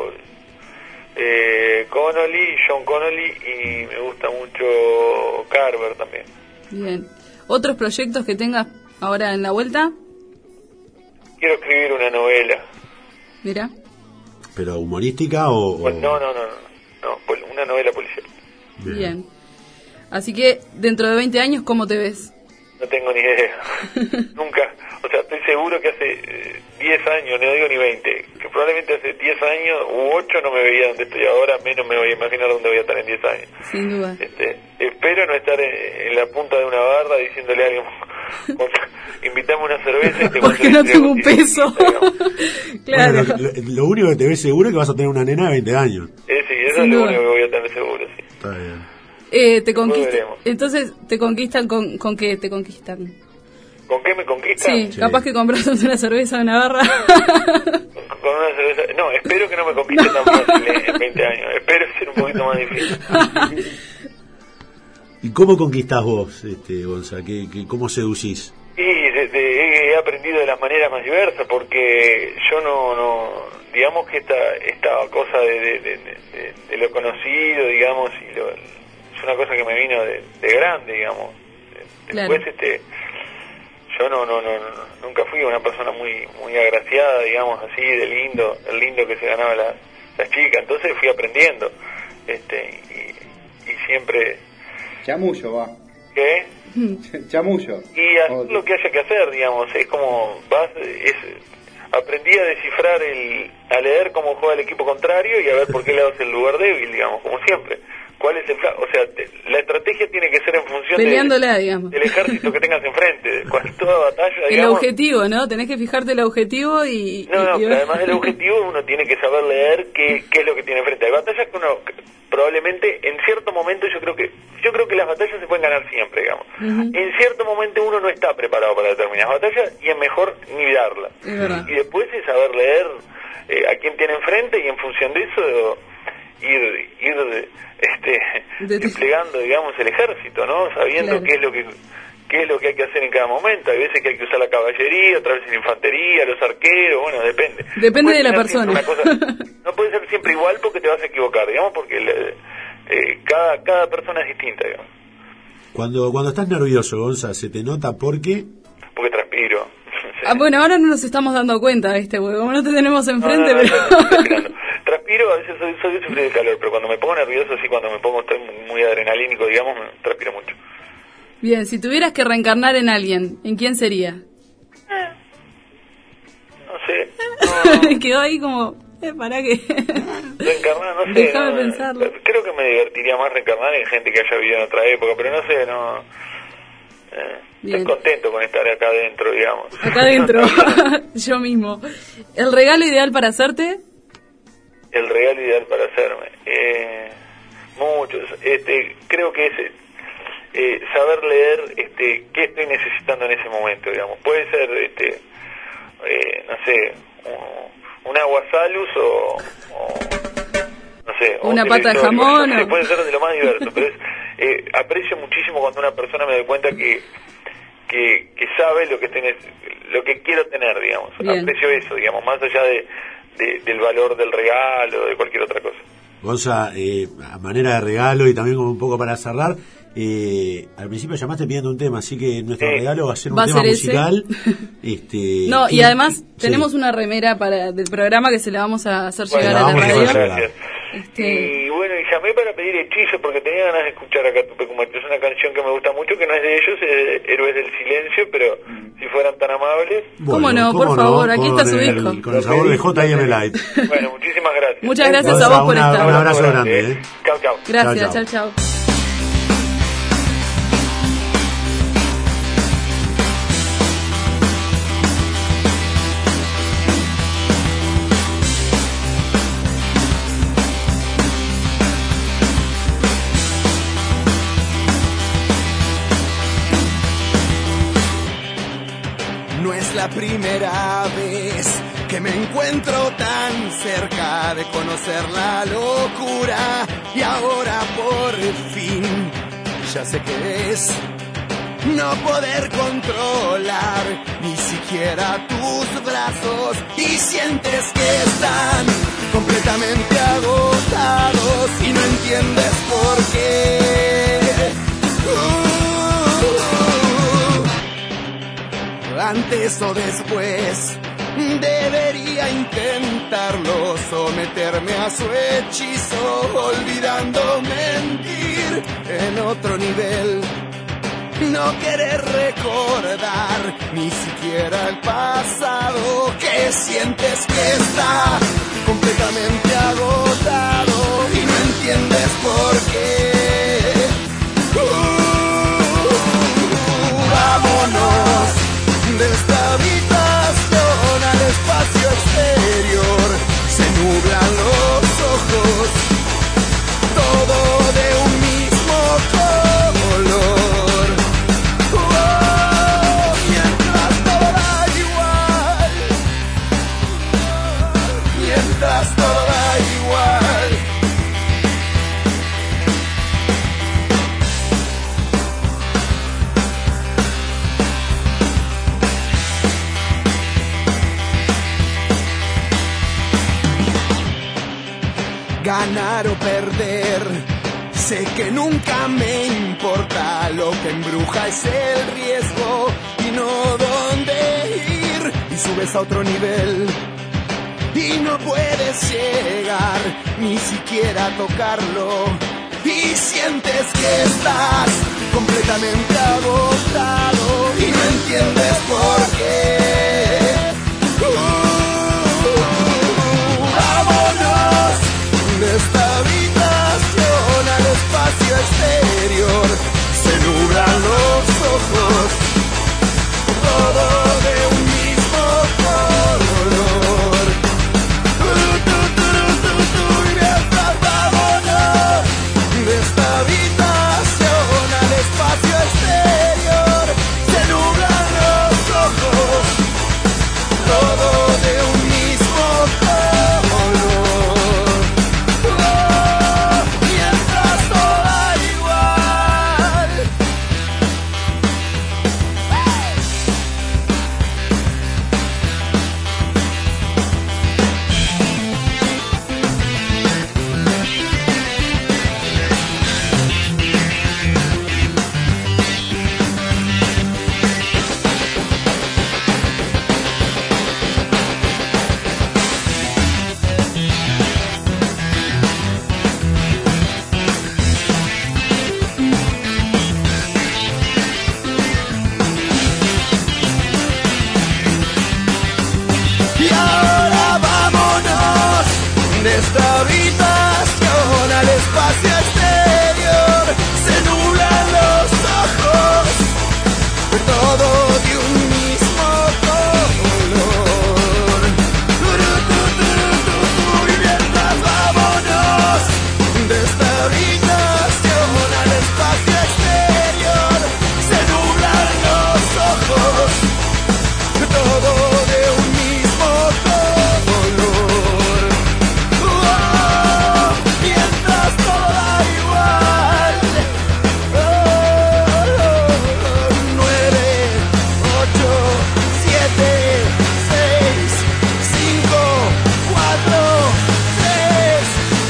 John Connolly, y me gusta mucho Carver también. Bien. ¿Otros proyectos que tengas ahora en la vuelta? Quiero escribir una novela. Mira. ¿Pero humorística o...? Bueno, no, una novela policial. Bien. Así que, dentro de 20 años, ¿cómo te ves? No tengo ni idea. Nunca. O sea, estoy seguro que hace 10 años, no digo ni 20, que probablemente hace 10 años u 8 no me veía donde estoy ahora, menos me voy a imaginar dónde voy a estar en 10 años. Sin duda. Espero no estar en la punta de una barra diciéndole a alguien, invítame una cerveza y te porque no tengo un peso. Claro. Bueno, lo único que te ves seguro es que vas a tener una nena de 20 años. Sí, eso es lo único que voy a tener seguro, sí. Está bien. Te conquistan. Entonces, ¿te conquistan con qué te conquistan? ¿Con qué me conquistan? Sí, capaz que compras una cerveza en una barra. Con una cerveza. No, espero que no me conquisten tan fácil en 20 años. Espero ser un poquito más difícil. ¿Y cómo conquistás vos, Gonza? ¿Cómo seducís? Y he aprendido de las maneras más diversas, porque yo no digamos que esta cosa de lo conocido, digamos, y es una cosa que me vino de grande, digamos. Después, yo nunca fui una persona muy agraciada, digamos, así, el lindo que se ganaba las chicas, entonces fui aprendiendo, y siempre... Chamullo, va. ¿Qué? Chamullo. Y hacer lo que haya que hacer, digamos, es como aprendí a descifrar a leer cómo juega el equipo contrario y a ver por qué lado es el lugar débil, digamos, como siempre. ¿Cuál es o sea, la estrategia tiene que ser en función del ejército que tengas enfrente. Toda batalla, digamos, el objetivo, ¿no? Tenés que fijarte el objetivo y... No, pero además del objetivo uno tiene que saber leer qué es lo que tiene enfrente. Hay batallas que uno probablemente en cierto momento yo creo que las batallas se pueden ganar siempre, digamos. En cierto momento uno no está preparado para determinadas batallas y es mejor ni darla. Y después es saber leer a quién tiene enfrente y en función de eso ir desplegando, digamos, el ejército, ¿no? Sabiendo qué es lo que hay que hacer en cada momento. Hay veces que hay que usar la caballería, otras veces la infantería, los arqueros, bueno, depende de la persona. No puede ser siempre igual porque te vas a equivocar, digamos, porque cada persona es distinta, digamos. Cuando estás nervioso, Gonza, ¿se te nota por qué? Porque transpiro. Bueno, ahora no nos estamos dando cuenta, ¿viste? Porque como no te tenemos enfrente, pero... Transpiro, a veces soy sufrir de calor, pero cuando me pongo nervioso, así cuando estoy muy adrenalínico, digamos, transpiro mucho. Bien, si tuvieras que reencarnar en alguien, ¿en quién sería? No sé. Quedó ahí como... ¿para qué? Reencarnar, no sé. Déjame pensarlo. Creo que me divertiría más reencarnar en gente que haya vivido en otra época, pero no sé, estoy contento con estar acá adentro, digamos. Acá adentro, yo mismo. ¿El regalo ideal para hacerte? El regalo ideal para hacerme. Muchos. Creo que es saber leer qué estoy necesitando en ese momento, digamos. Puede ser, no sé, un agua salus o no sé, una pata de jamón. No sé, puede ser de lo más diverso, pero aprecio muchísimo cuando una persona me da cuenta que sabe lo que quiero tener, digamos. Bien. Aprecio eso, digamos, más allá del valor del regalo o de cualquier otra cosa. Gonza, a manera de regalo y también como un poco para cerrar, al principio llamaste pidiendo un tema, así que nuestro regalo va a ser un tema musical. No, y además tenemos una remera del programa que se la vamos a hacer llegar a la radio. Gracias. Y bueno, y llamé para pedir Hechizo porque tenía ganas de escuchar acá Tupe Cumacho. Es una canción que me gusta mucho, que no es de ellos, es Héroes del Silencio, pero si fueran tan amables. Bueno, ¿Cómo no? Por favor, aquí está su disco. Con el sabor de J.M. Light. Bueno, muchísimas gracias. Muchas gracias a vos por estar. Un abrazo grande. Chau. Gracias, chau. La primera vez que me encuentro tan cerca de conocer la locura y ahora por fin ya sé qué es no poder controlar ni siquiera tus brazos y sientes que están completamente agotados y no entiendes por qué. Antes o después debería intentarlo, someterme a su hechizo, olvidando mentir en otro nivel. No querer recordar ni siquiera el pasado, que sientes que está completamente agotado y no entiendes por qué. Vámonos de esta habitación al espacio exterior, se nublan los ojos, todo de un mismo color. Mientras todo da igual, mientras todo da igual. ganar o perder. Sé que nunca me importa, lo que embruja es el riesgo y no dónde ir. Y subes a otro nivel y no puedes llegar ni siquiera a tocarlo. Y sientes que estás completamente agotado y no entiendes por qué. Vámonos de esta habitación al espacio exterior. Se nublan los ojos, todo de un mismo color. Y mientras vámonos de esta habitación al espacio exterior, se nublan los ojos, todo de un mismo color. Mientras todo da igual. Y ahora vámonos de esta habitación al espacio exterior. Se nublan los ojos, todo de un mismo color. Y mientras vámonos de esta habitación al espacio exterior, se nublan los ojos, todo de un mismo color. Mientras todo da igual. 9, 8, 7, 6, 5, 4, 3,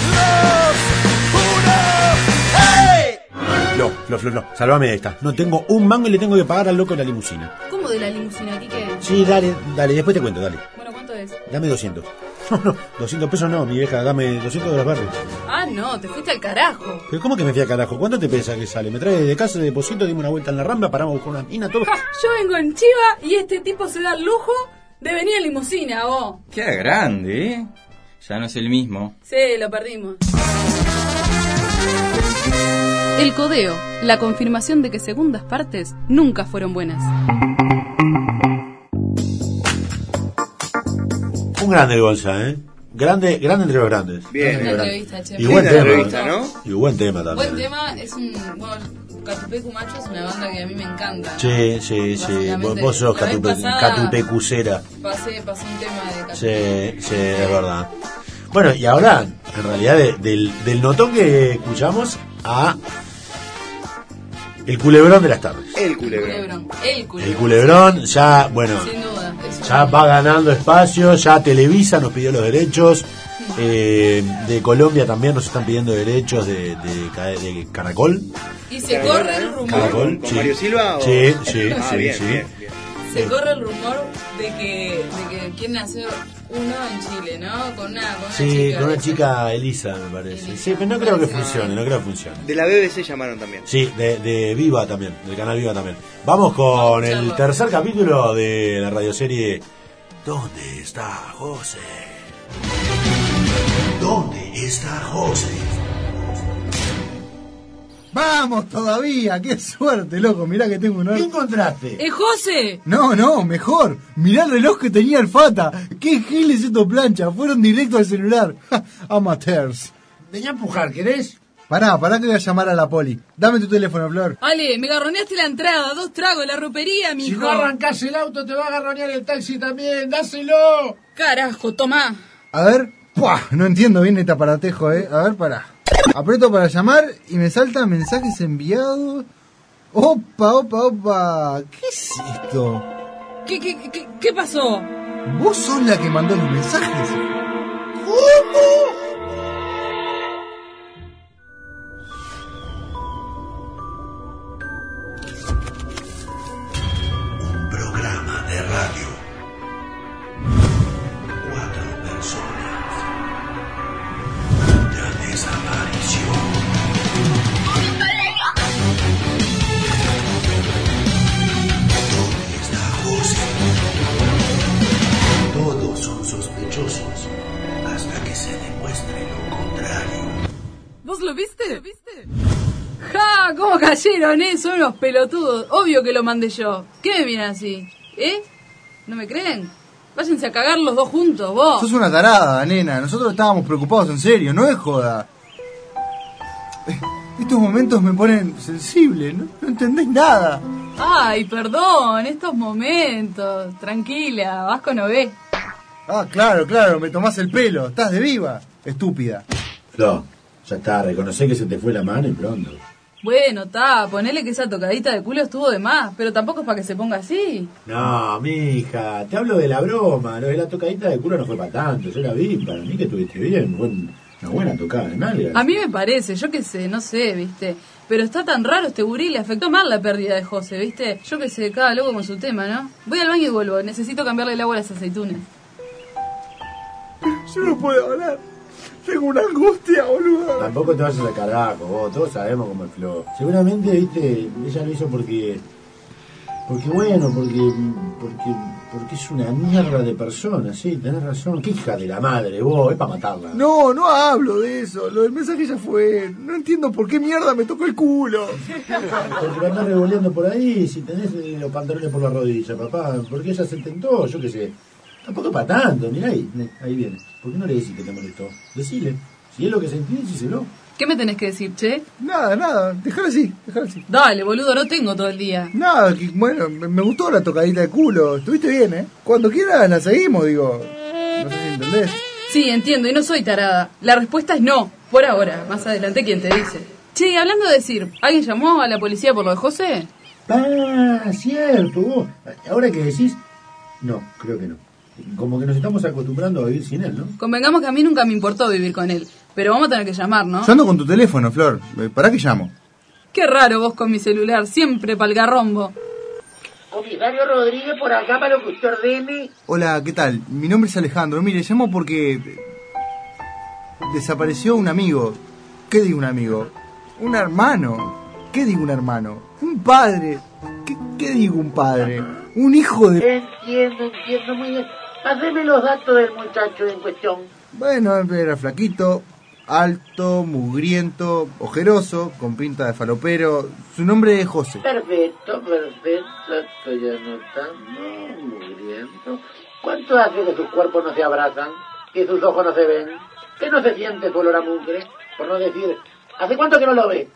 2, 1. ¡Hey! Flo, salvame de esta. No tengo un mango y le tengo que pagar al loco de la limusina. ¿Cómo de la limusina, Quique? Sí, dale, después te cuento, dale. Bueno, ¿cuánto es? Dame 200. No, 200 pesos no, mi vieja, dame 200 de los barrios. Ah, no, te fuiste al carajo. Pero ¿cómo que me fui a carajo? ¿Cuánto te pensás que sale? Me trae de casa de depósito, dimos una vuelta en la Rambla, paramos a buscar una mina, todo. Ja, yo vengo en Chiva y este tipo se da el lujo de venir en limusina, vos. Qué grande, ¿eh? Ya no es el mismo. Sí, lo perdimos. El codeo, la confirmación de que segundas partes nunca fueron buenas. Un grande el Gonza, ¿eh? Grande entre los grandes. Bien, Grande, una grande. entrevista, che. Y buen Linda tema, entrevista, ¿no? Y buen tema también. Buen tema, es un... Bueno, Catupecu Macho es una banda que a mí me encanta. Sí. Vos sos La vez pasada catupecusera. Pasé un tema de Catupecu. Sí, es verdad. Bueno, y ahora, en realidad, del notón que escuchamos a el culebrón de las tardes. El culebrón. El culebrón. El culebrón ya, bueno, Sin duda. ya va ganando espacio, ya Televisa nos pidió los derechos, de Colombia también nos están pidiendo derechos de Caracol. Y se corre el rumor. Caracol, ¿Con Mario Silva? O... Sí. Bien. Se corre el rumor de que quieren hacer uno en Chile, ¿no? Con una chica. Con una chica Elisa, me parece. Elisa. Sí, pero no creo que funcione, De la BBC llamaron también. Sí, de Viva también, del canal Viva también. Vamos con el tercer capítulo de la radioserie ¿Dónde está José? ¿Dónde está José? ¡Vamos todavía! ¡Qué suerte, loco! Mirá que tengo un ¿Qué encontraste? ¡Es José! No, mejor. Mirá el reloj que tenía el Fata. ¡Qué giles estos plancha! Fueron directo al celular. Amateurs. Venía a empujar, ¿querés? Pará que voy a llamar a la poli. Dame tu teléfono, Flor. Ale, me garroneaste la entrada, 2 tragos, la ropería, mijo. Si no arrancás el auto, te va a garronear el taxi también. ¡Dáselo! Carajo, tomá. A ver. ¡Puah! No entiendo bien este aparatejo, A ver, pará. Aprieto para llamar y me saltan mensajes enviados. Opa. ¿Qué es esto? ¿Qué pasó? ¿Vos sos la que mandó los mensajes? ¿Cómo? ¿Vos lo viste? ¡Ja! ¿Cómo cayeron, Son unos pelotudos. Obvio que lo mandé yo. ¿Qué me miran así? ¿No me creen? Váyanse a cagar los dos juntos, vos. Sos una tarada, nena. Nosotros estábamos preocupados en serio, no es joda. Estos momentos me ponen sensible, no entendés nada. Ay, perdón, estos momentos. Tranquila, Vasco no ve. Ah, claro, me tomás el pelo. Estás de viva, estúpida. No, ya está, reconocé que se te fue la mano y pronto. Bueno, ponele que esa tocadita de culo estuvo de más, pero tampoco es para que se ponga así. No, mija, te hablo de la broma. Lo de la tocadita de culo no fue para tanto. Yo la vi, para mí que estuviste bien. Una buena tocada de nalgas. A mí me parece, yo qué sé, no sé, ¿viste? Pero está tan raro este gurí, le afectó mal la pérdida de José, ¿viste? Yo qué sé, cada loco con su tema, ¿no? Voy al baño y vuelvo, necesito cambiarle el agua a las aceitunas. Yo no puedo hablar. Tengo una angustia, boludo. Tampoco te vayas a carajo, vos. Todos sabemos cómo es Flo. Seguramente, viste, ella lo hizo porque es una mierda de persona, sí, tenés razón. Qué hija de la madre, vos, es para matarla. No hablo de eso. Lo del mensaje ya fue. No entiendo por qué mierda me tocó el culo. Porque lo andás revoleando por ahí, si tenés los pantalones por la rodilla, papá. Porque ella se tentó, yo qué sé. Tampoco para tanto, mirá ahí viene. ¿Por qué no le decís que te molestó? Decile. Si es lo que sentís, díselo. ¿Qué me tenés que decir, che? Nada, dejalo así. Dale, boludo, no tengo todo el día. Nada, bueno, me gustó la tocadita de culo. Estuviste bien, Cuando quieras la seguimos, digo. No sé si entendés. Sí, entiendo, y no soy tarada. La respuesta es no, por ahora. Más adelante, ¿quién te dice? Che, hablando de decir, ¿alguien llamó a la policía por lo de José? Ah, cierto, vos. Ahora que decís, no, creo que no. Como que nos estamos acostumbrando a vivir sin él, ¿no? Convengamos que a mí nunca me importó vivir con él. Pero vamos a tener que llamar, ¿no? Yo ando con tu teléfono, Flor. ¿Para qué llamo? Qué raro vos con mi celular, siempre palgarrombo. Comisario Rodríguez, por acá para lo que usted ordene. Hola, ¿qué tal? Mi nombre es Alejandro. Mire, llamo porque desapareció un amigo. ¿Qué digo un amigo? Un hermano. ¿Qué digo un hermano? Un padre. ¿Qué digo un padre? Un hijo de... Entiendo muy bien. Páseme los datos del muchacho en cuestión. Bueno, era flaquito, alto, mugriento, ojeroso, con pinta de falopero. Su nombre es José. Perfecto. Estoy anotando, mugriento. ¿Cuánto hace que sus cuerpos no se abrazan? Que sus ojos no se ven? Que no se siente su olor a mugre? Por no decir, ¿hace cuánto que no lo ve?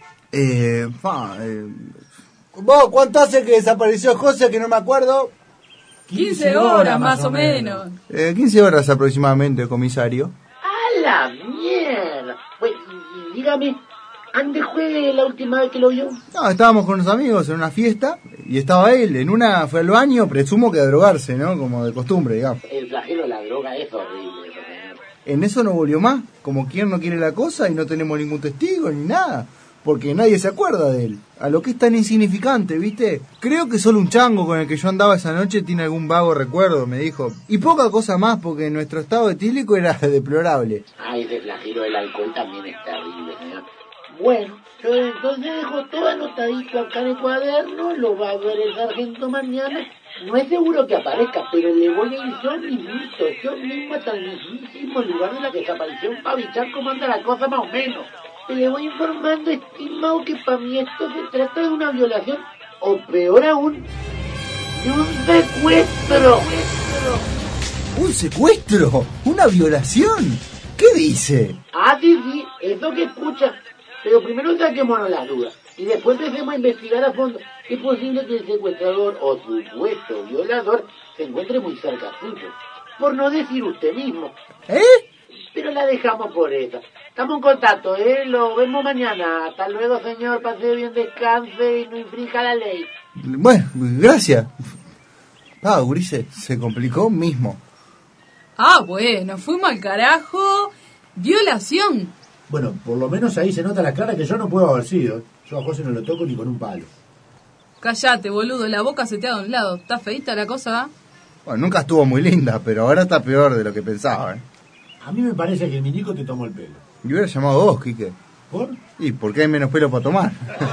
¿Vos cuánto hace que desapareció José, que no me acuerdo? 15 horas más o menos. 15 horas aproximadamente, comisario. ¡A la mierda! Pues, dígame, ¿ande fue la última vez que lo vio? No, estábamos con unos amigos en una fiesta y estaba él. En una fue al baño, presumo que a drogarse, ¿no? Como de costumbre, digamos. El flagelo de la droga es horrible, señor. En eso no volvió más, como quien no quiere la cosa y no tenemos ningún testigo ni nada. Porque nadie se acuerda de él. A lo que es tan insignificante, ¿viste? Creo que solo un chango con el que yo andaba esa noche tiene algún vago recuerdo, me dijo. Y poca cosa más, porque nuestro estado etílico era deplorable. Ay, ese flagelo del alcohol también es terrible, señor. Bueno, yo entonces dejo todo anotadito acá en el cuaderno, lo va a ver el sargento mañana. No es seguro que aparezca, pero le voy a ir yo mismo hasta el mismísimo lugar de la desaparición para avisar cómo anda la cosa más o menos. Le voy informando, estimado, que para mí esto se trata de una violación, o peor aún, de un secuestro. ¿Un secuestro? ¿Una violación? ¿Qué dice? Ah, sí, eso que escucha. Pero primero saquémonos las dudas y después empecemos a investigar a fondo. Es posible que el secuestrador o supuesto violador se encuentre muy cerca suyo. Por no decir usted mismo. Pero la dejamos por eso. Estamos en contacto, Lo vemos mañana. Hasta luego, señor. Pase bien, descanse y no infrinja la ley. Bueno, gracias. Ulises, se complicó mismo. Bueno, fuimos al carajo. Violación. Bueno, por lo menos ahí se nota la clara que yo no puedo haber sido. Yo a José no lo toco ni con un palo. Cállate, boludo, la boca se te da de un lado. ¿Está feíta la cosa? Bueno, nunca estuvo muy linda, pero ahora está peor de lo que pensaba, A mí me parece que el Minico te tomó el pelo. Y hubiera llamado a vos, Quique. ¿Por? Y porque hay menos pelo para tomar.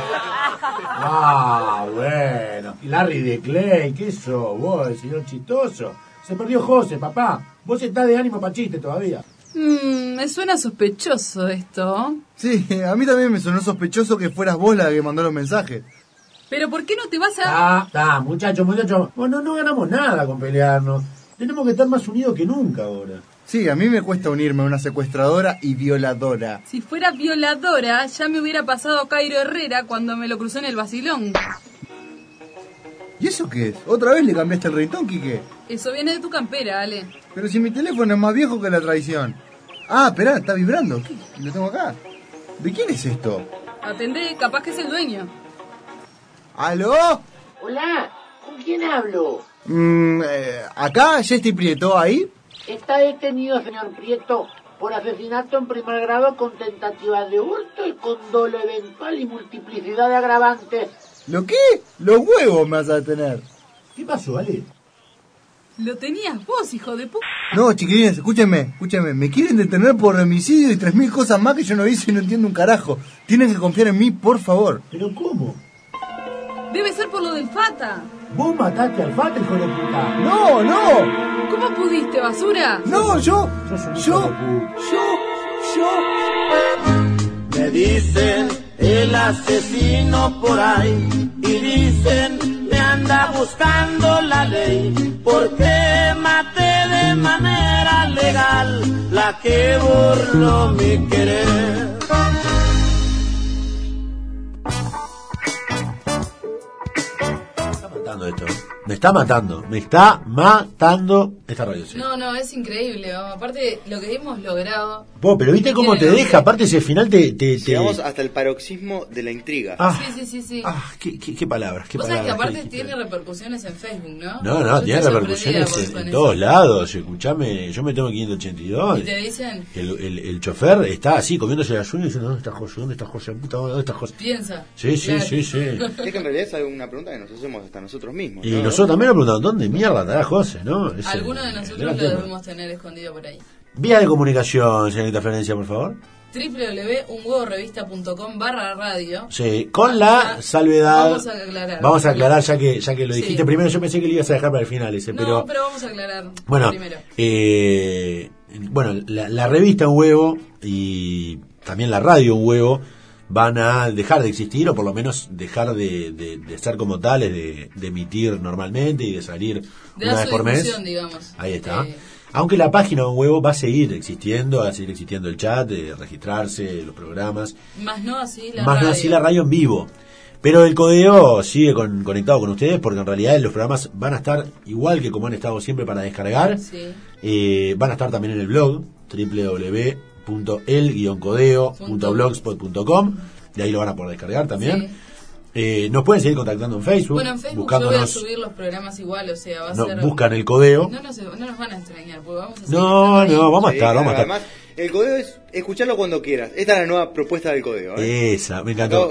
Bueno. Larry de Clay, ¿qué sos vos, el señor chistoso? Se perdió José, papá. Vos estás de ánimo para chiste todavía. Me suena sospechoso esto. Sí, a mí también me sonó sospechoso que fueras vos la que mandó los mensajes. Pero ¿por qué no te vas a...? Muchachos. Bueno, no ganamos nada con pelearnos. Tenemos que estar más unidos que nunca ahora. Sí, a mí me cuesta unirme a una secuestradora y violadora. Si fuera violadora, ya me hubiera pasado Cairo Herrera cuando me lo cruzó en el vacilón. ¿Y eso qué es? ¿Otra vez le cambiaste el ringtone, Quique? Eso viene de tu campera, Ale. Pero si mi teléfono es más viejo que la traición. Ah, esperá, está vibrando. ¿Qué? Lo tengo acá. ¿De quién es esto? Atendé, capaz que es el dueño. ¿Aló? Hola, ¿con quién hablo? Acá, Jessy Prieto, ¿ahí? Está detenido, señor Prieto, por asesinato en primer grado con tentativa de hurto y con dolo eventual y multiplicidad de agravantes. ¿Lo qué? Los huevos me vas a tener. ¿Qué pasó, Ale? Lo tenías vos, hijo de puta. No, chiquilines, escúchenme. Me quieren detener por homicidio y 3.000 cosas más que yo no hice y no entiendo un carajo. Tienen que confiar en mí, por favor. ¿Pero cómo? Debe ser por lo del Fata. ¿Vos mataste al Fata, hijo de puta? No. ¿Cómo pudiste, basura? No, yo. Me dicen el asesino por ahí y dicen me anda buscando la ley porque maté de manera legal la que burló mi querer. Esto. Me está matando esta radio. No, es increíble. Aparte, lo que hemos logrado. Pero viste cómo te deja, aparte ese final te... Llegamos hasta el paroxismo de la intriga. Sí. Qué palabras, Vos sabés que aparte tiene repercusiones en Facebook, ¿no? No, tiene repercusiones en todos lados. Escuchame, yo me tengo 582. Y te dicen... El chofer está así, comiéndose las uñas y diciendo, ¿dónde está José? Puta, ¿dónde está José? Piensa. Sí. Es que en realidad es una pregunta que nos hacemos hasta nosotros mismos. Y nosotros también nos preguntamos, ¿dónde mierda estará José? ¿No? Alguno de nosotros lo debemos tener escondido por ahí. Vía de comunicación, señorita Florencia, por favor. www.unhuevorevista.com/radio. Sí, con la salvedad. Vamos a aclarar ya que lo dijiste primero. Yo pensé que lo ibas a dejar para el final ese, pero vamos a aclarar primero. Bueno, la revista Un Huevo y también la radio Un Huevo van a dejar de existir, o por lo menos dejar de ser como tales, de emitir normalmente y de salir una vez por mes. Digamos. Ahí está. Aunque la página de Un Huevo va a seguir existiendo el chat, registrarse, los programas. Más no así la radio en vivo. Pero el codeo sigue conectado con ustedes, porque en realidad los programas van a estar igual que como han estado siempre para descargar. Sí. Van a estar también en el blog www.el-codeo.blogspot.com. De ahí lo van a poder descargar también. Sí. Nos pueden seguir contactando en Facebook. Bueno, en Facebook yo voy a subir los programas igual, o sea, va a ser... Buscan el codeo. No nos van a extrañar, porque vamos a seguir vamos a estar. Además, el codeo es escucharlo cuando quieras. Esta es la nueva propuesta del codeo. Esa, me encantó.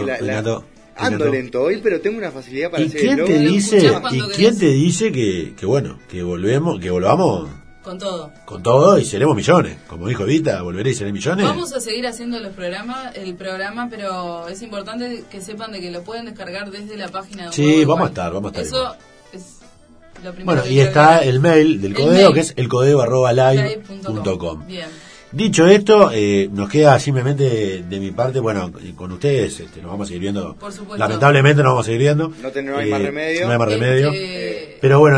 Ando lento hoy, pero tengo una facilidad para hacer quién te dice que volvamos con todo y seremos millones? Como dijo Evita, volveré y seré millones. Vamos a seguir haciendo el programa, pero es importante que sepan de que lo pueden descargar desde la página de Un Huevo. Sí, vamos a estar Eso igual. Es lo primero. Bueno, y está el mail del codeo, que es elcodeo@live.com. Bien. Dicho esto, nos queda simplemente de mi parte, con ustedes nos vamos a seguir viendo. Por supuesto. Lamentablemente nos vamos a seguir viendo. No hay más remedio. No hay más remedio. Pero bueno,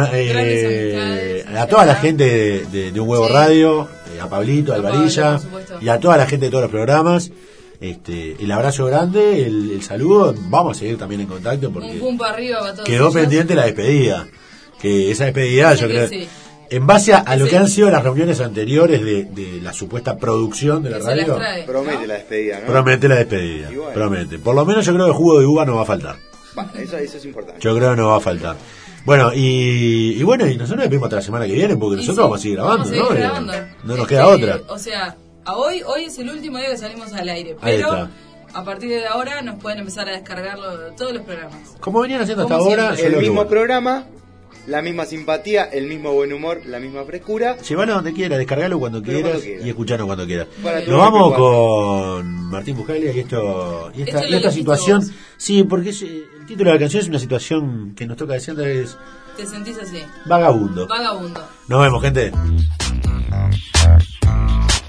a toda la gente de Un Huevo Radio, a Pablito, a Alvarilla, y a toda la gente de todos los programas, el abrazo grande, el saludo. Vamos a seguir también en contacto porque un pum para arriba para todos quedó pendiente la despedida. Que esa despedida, yo creo... Sí. En base a lo que han sido las reuniones anteriores de la supuesta producción de la radio, promete la despedida, ¿no? Promete la despedida, promete. Por lo menos yo creo que el jugo de uva no va a faltar. Eso es importante. Yo creo que no va a faltar. Bueno, y nosotros nos despedimos hasta la semana que viene, porque nosotros vamos a seguir grabando, ¿no? No nos queda otra. O sea, hoy es el último día que salimos al aire, pero a partir de ahora nos pueden empezar a descargarlo todos los programas. Como venían haciendo hasta ahora, el mismo programa, la misma simpatía, el mismo buen humor, la misma frescura. Llévalo donde quieras, descargalo cuando quieras y escucharlo cuando quieras. Nos vamos con Martín Buscaglia y esta situación. Sí, porque el título de la canción es una situación que nos toca decir. ¿Te sentís así? Vagabundo. Vagabundo. Nos vemos, gente.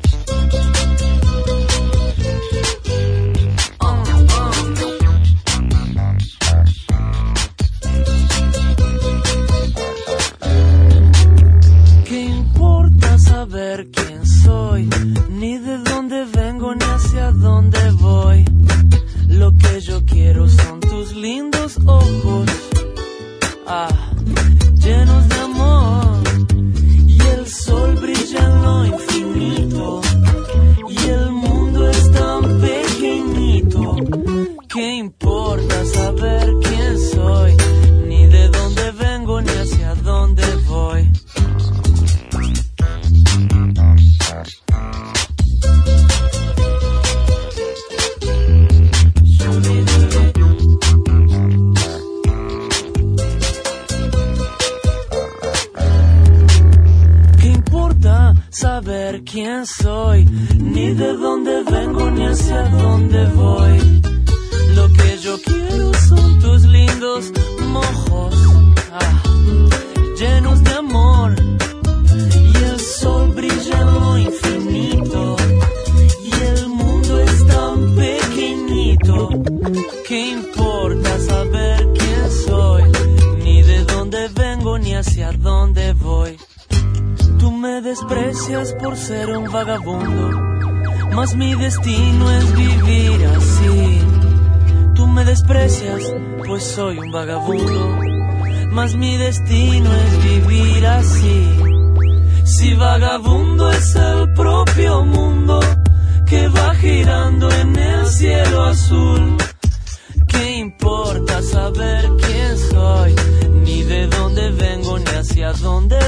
vengo ni hacia dónde voy. Lo que yo quiero son tus lindos ojos, llenos de amor. Y el sol brilla en lo infinito, y el mundo es tan pequeñito. ¿Qué importa saber quién soy? Ni de dónde vengo ni hacia dónde voy. ¿Qué importa saber quién soy? Ni de dónde vengo ni hacia dónde voy. Lo que yo quiero son tus lindos mojos, llenos de amor. Y el sol brilla en lo infinito, y el mundo es tan pequeñito. ¿Qué importa saber quién soy? Ni de dónde vengo ni hacia dónde voy. Tú me desprecias por ser un vagabundo, mas mi destino es vivir así. Tú me desprecias, pues soy un vagabundo, mas mi destino es vivir así. Si vagabundo es el propio mundo que va girando en el cielo azul, ¿qué importa saber quién soy? Ni de dónde vengo ni hacia dónde